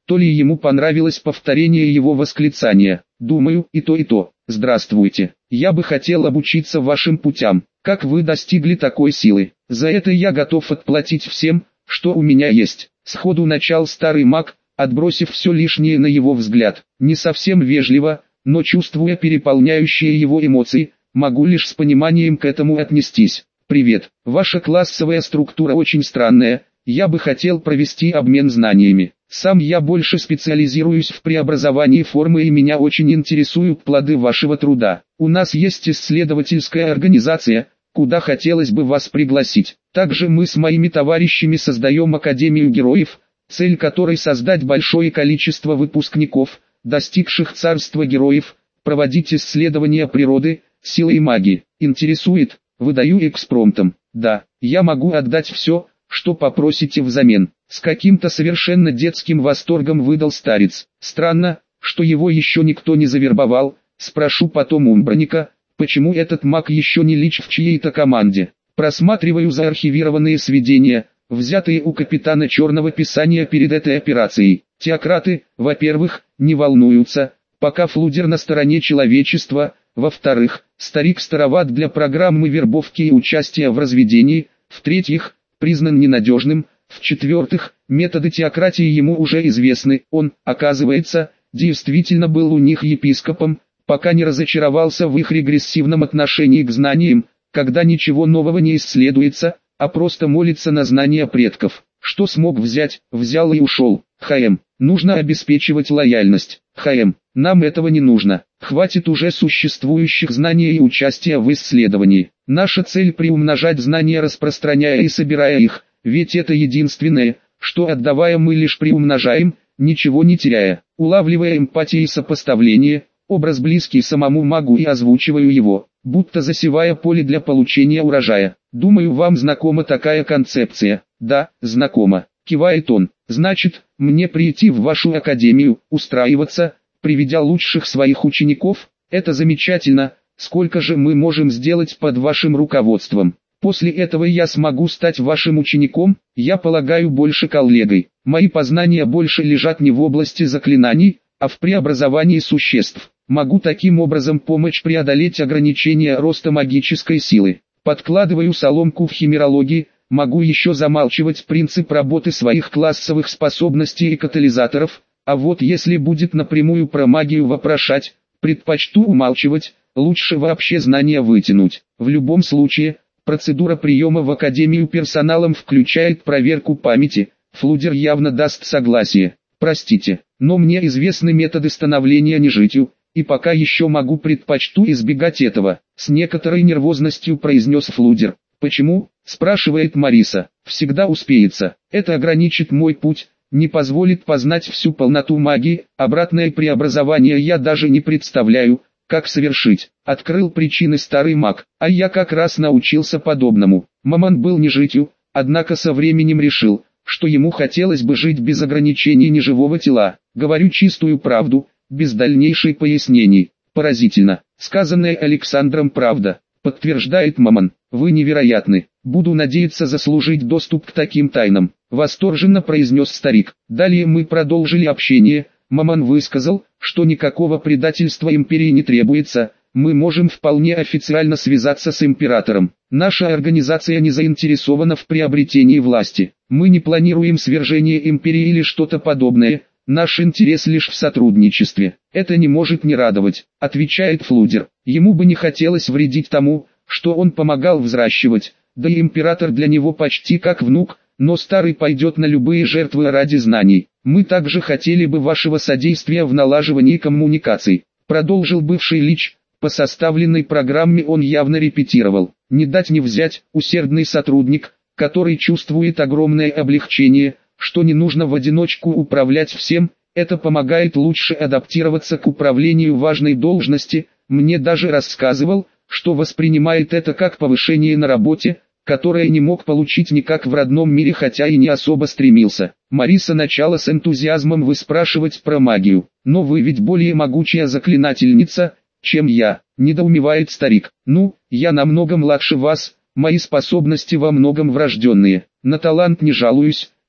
то ли ему понравилось повторение его восклицания. Думаю, и то и то. Здравствуйте, я бы хотел обучиться вашим путям. Как вы достигли такой силы? За это я готов отплатить всем, что у меня есть. Сходу начал старый маг, отбросив все лишнее на его взгляд. Не совсем вежливо, но чувствуя переполняющие его эмоции, могу лишь с пониманием к этому отнестись. Привет, ваша классовая структура очень странная, я бы хотел провести обмен знаниями. Сам я больше специализируюсь в преобразовании формы и меня очень интересуют плоды вашего труда. У нас есть исследовательская организация, куда хотелось бы вас пригласить. Также мы с моими товарищами создаем Академию Героев, цель которой создать большое количество выпускников, достигших царства героев, проводить исследования природы, силы и магии. Интересует? Выдаю экспромтом. Да, я могу отдать все, что попросите взамен. С каким-то совершенно детским восторгом выдал старец. Странно, что его еще никто не завербовал. Спрошу потом Умбраника, почему этот маг еще не лич в чьей-то команде. Просматриваю заархивированные сведения, взятые у капитана Черного Писания перед этой операцией. Теократы, во-первых, не волнуются, пока Флудер на стороне человечества, во-вторых, старик староват для программы вербовки и участия в разведении, в-третьих, признан ненадежным, в-четвертых, методы теократии ему уже известны, он, оказывается, действительно был у них епископом, пока не разочаровался в их регрессивном отношении к знаниям, когда ничего нового не исследуется, а просто молится на знания предков. Что смог взять, взял и ушел. ХМ. Нужно обеспечивать лояльность. ХМ. Нам этого не нужно. Хватит уже существующих знаний и участия в исследовании. Наша цель приумножать знания, распространяя и собирая их, ведь это единственное, что отдавая мы лишь приумножаем, ничего не теряя. Улавливая эмпатию и сопоставление, образ близкий самому магу и озвучиваю его, будто засевая поле для получения урожая. Думаю, вам знакома такая концепция. Да, знакома. Кивает он. Значит, мне прийти в вашу академию, устраиваться, приведя лучших своих учеников? Это замечательно. Сколько же мы можем сделать под вашим руководством? После этого я смогу стать вашим учеником, я полагаю, больше коллегой. Мои познания больше лежат не в области заклинаний, а в преобразовании существ. Могу таким образом помочь преодолеть ограничения роста магической силы. Подкладываю соломку в химерологии, могу еще замалчивать принцип работы своих классовых способностей и катализаторов, а вот если будет напрямую про магию вопрошать, предпочту умалчивать, лучше вообще знания вытянуть. В любом случае, процедура приема в Академию персоналом включает проверку памяти, Флудер явно даст согласие. Простите, но мне известны методы становления нежитью, и пока еще могу предпочту избегать этого. С некоторой нервозностью произнес Флудер. Почему? Спрашивает Мариса. Всегда успеется. Это ограничит мой путь, не позволит познать всю полноту магии, обратное преобразование я даже не представляю, как совершить. Открыл причины старый маг, а я как раз научился подобному. Мамон был нежитью, однако со временем решил, что ему хотелось бы жить без ограничений неживого тела. Говорю чистую правду, без дальнейших пояснений. Поразительно. Сказанное Александром правда, подтверждает Мамон. Вы невероятны. Буду надеяться заслужить доступ к таким тайнам. Восторженно произнес старик. Далее мы продолжили общение. Мамон высказал, что никакого предательства империи не требуется. Мы можем вполне официально связаться с императором. Наша организация не заинтересована в приобретении власти. Мы не планируем свержение империи или что-то подобное. Наш интерес лишь в сотрудничестве. Это не может не радовать, отвечает Флудер. Ему бы не хотелось вредить тому, что он помогал взращивать, да и император для него почти как внук, но старый пойдет на любые жертвы ради знаний. Мы также хотели бы вашего содействия в налаживании коммуникаций. Продолжил бывший лич, по составленной программе он явно репетировал. Не дать не взять, усердный сотрудник, который чувствует огромное облегчение, что не нужно в одиночку управлять всем, это помогает лучше адаптироваться к управлению важной должности. Мне даже рассказывал, что воспринимает это как повышение на работе, которое не мог получить никак в родном мире, хотя и не особо стремился. Мариса начала с энтузиазмом выспрашивать про магию. Но вы ведь более могучая заклинательница, чем я, недоумевает старик. Ну, я намного младше вас, мои способности во многом врожденные. На талант не жалуюсь,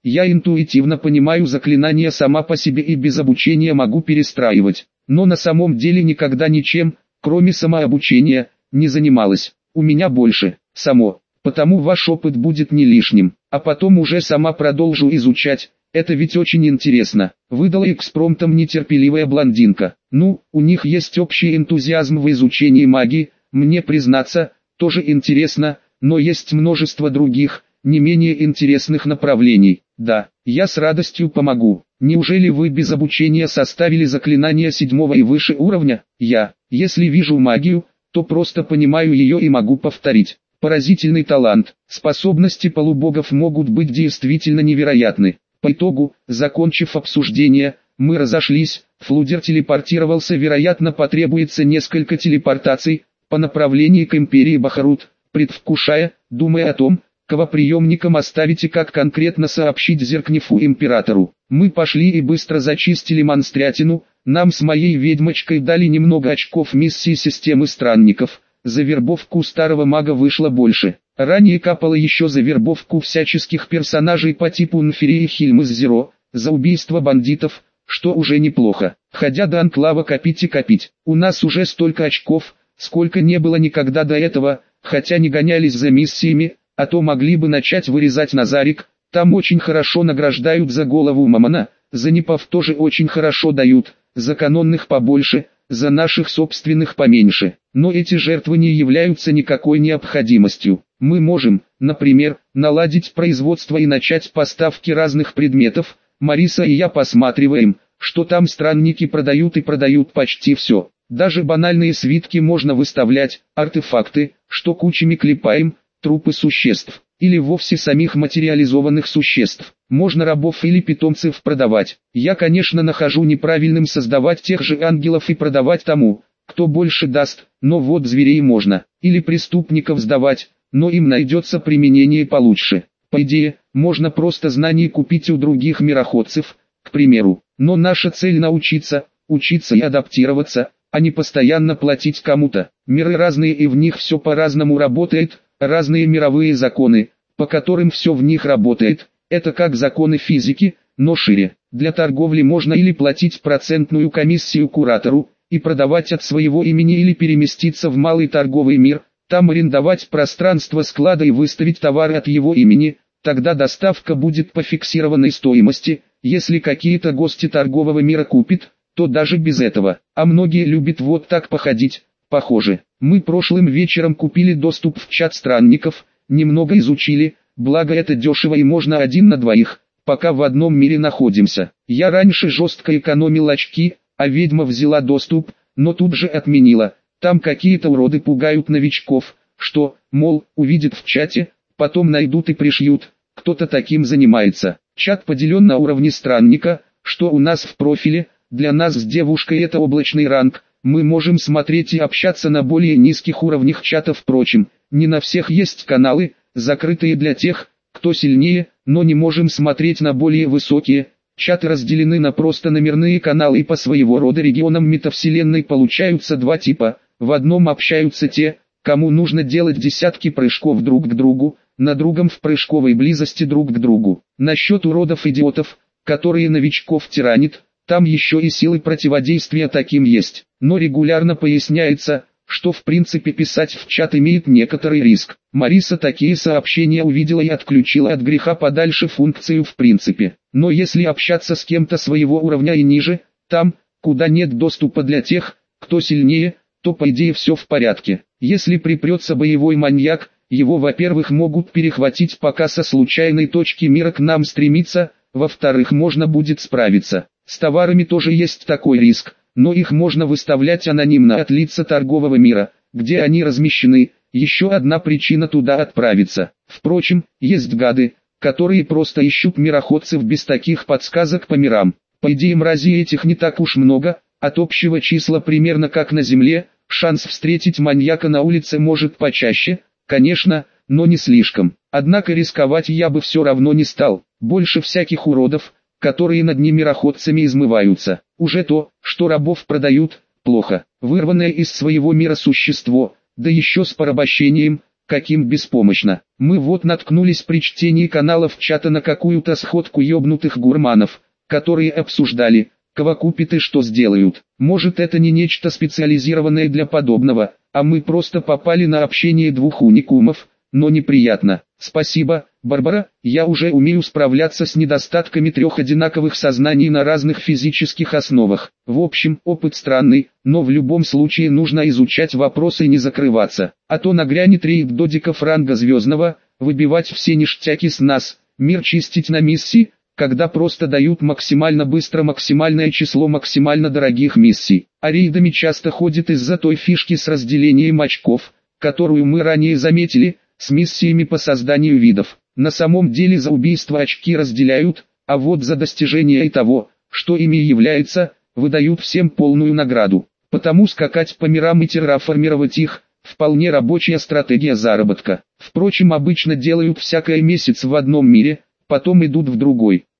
Я интуитивно понимаю заклинания сама по себе и без обучения могу перестраивать, но на самом деле никогда ничем, кроме самообучения, не занималась. У меня больше, само, потому ваш опыт будет не лишним, а потом уже сама продолжу изучать, это ведь очень интересно, выдала экспромтом нетерпеливая блондинка. Ну, у них есть общий энтузиазм в изучении магии, мне признаться, тоже интересно, но есть множество других, не менее интересных направлений. Да, я с радостью помогу. Неужели вы без обучения составили заклинания седьмого и выше уровня? Я, если вижу магию, то просто понимаю ее и могу повторить. Поразительный талант. Способности полубогов могут быть действительно невероятны. По итогу, закончив обсуждение, мы разошлись. Флудер телепортировался, вероятно потребуется несколько телепортаций по направлению к империи Бахарут, предвкушая, думая о том, кого приемником оставить и как конкретно сообщить Зеркнифу императору. Мы пошли и быстро зачистили монстрятину, нам с моей ведьмочкой дали немного очков миссии системы странников, за вербовку старого мага вышло больше. Ранее капало еще за вербовку всяческих персонажей по типу Нфери и Хильмы с Зеро, за убийство бандитов, что уже неплохо. Ходя до анклава копить и копить, у нас уже столько очков, сколько не было никогда до этого, хотя не гонялись за миссиями, а то могли бы начать вырезать Назарик, там очень хорошо награждают за голову Мамона, за непов тоже очень хорошо дают, за канонных побольше, за наших собственных поменьше. Но эти жертвы не являются никакой необходимостью. Мы можем, например, наладить производство и начать поставки разных предметов. Мариса и я посматриваем, что там странники продают и продают почти все. Даже банальные свитки можно выставлять, артефакты, что кучами клепаем, трупы существ, или вовсе самих материализованных существ. Можно рабов или питомцев продавать. Я, конечно, нахожу неправильным создавать тех же ангелов и продавать тому, кто больше даст, но вот зверей можно, или преступников сдавать, но им найдется применение получше. По идее, можно просто знания купить у других мироходцев, к примеру, но наша цель научиться, учиться и адаптироваться, а не постоянно платить кому-то. Миры разные и в них все по-разному работает, разные мировые законы, по которым все в них работает, это как законы физики, но шире. Для торговли можно или платить процентную комиссию куратору, и продавать от своего имени или переместиться в малый торговый мир, там арендовать пространство склада и выставить товары от его имени, тогда доставка будет по фиксированной стоимости, если какие-то гости торгового мира купят, то даже без этого. А многие любят вот так походить, похоже. Мы прошлым вечером купили доступ в чат странников, немного изучили, благо это дешево и можно один на двоих, пока в одном мире находимся. Я раньше жестко экономил очки, а ведьма взяла доступ, но тут же отменила. Там какие-то уроды пугают новичков, что, мол, увидят в чате, потом найдут и пришьют. Кто-то таким занимается. Чат поделен на уровни странника, что у нас в профиле, для нас с девушкой это облачный ранг. Мы можем смотреть и общаться на более низких уровнях чата. Впрочем, не на всех есть каналы, закрытые для тех, кто сильнее, но не можем смотреть на более высокие. Чаты разделены на просто номерные каналы и по своего рода регионам метавселенной получаются два типа. В одном общаются те, кому нужно делать десятки прыжков друг к другу, на другом в прыжковой близости друг к другу. Насчет уродов-идиотов, которые новичков тиранит, там еще и силы противодействия таким есть. Но регулярно поясняется, что в принципе писать в чат имеет некоторый риск. Мариса такие сообщения увидела и отключила от греха подальше функцию в принципе. Но если общаться с кем-то своего уровня и ниже, там, куда нет доступа для тех, кто сильнее, то по идее все в порядке. Если припрется боевой маньяк, его во-первых могут перехватить, пока со случайной точки мира к нам стремится, во-вторых можно будет справиться. С товарами тоже есть такой риск, но их можно выставлять анонимно от лица торгового мира, где они размещены. Еще одна причина туда отправиться. Впрочем, есть гады, которые просто ищут мироходцев без таких подсказок по мирам. По идее мразей этих не так уж много, от общего числа примерно как на земле, шанс встретить маньяка на улице может почаще, конечно, но не слишком. Однако рисковать я бы все равно не стал. Больше всяких уродов, которые над мироходцами измываются. Уже то, что рабов продают, плохо. Вырванное из своего мира существо, да еще с порабощением, каким беспомощно. Мы вот наткнулись при чтении каналов чата на какую-то сходку ёбнутых гурманов, которые обсуждали, кого купят и что сделают. Может, это не нечто специализированное для подобного, а мы просто попали на общение двух уникумов, но неприятно. Спасибо, Барбара, я уже умею справляться с недостатками трех одинаковых сознаний на разных физических основах. В общем, опыт странный, но в любом случае нужно изучать вопросы и не закрываться. А то нагрянет рейд додиков ранга звездного, выбивать все ништяки с нас, мир чистить на миссии, когда просто дают максимально быстро максимальное число максимально дорогих миссий. А рейдами часто ходит из-за той фишки с разделением очков, которую мы ранее заметили, с миссиями по созданию видов. На самом деле за убийство очки разделяют, а вот за достижение и того, что ими является, выдают всем полную награду. Потому скакать по мирам и терраформировать их – вполне рабочая стратегия заработка. Впрочем, обычно делают всякое месяц в одном мире, потом идут в другой.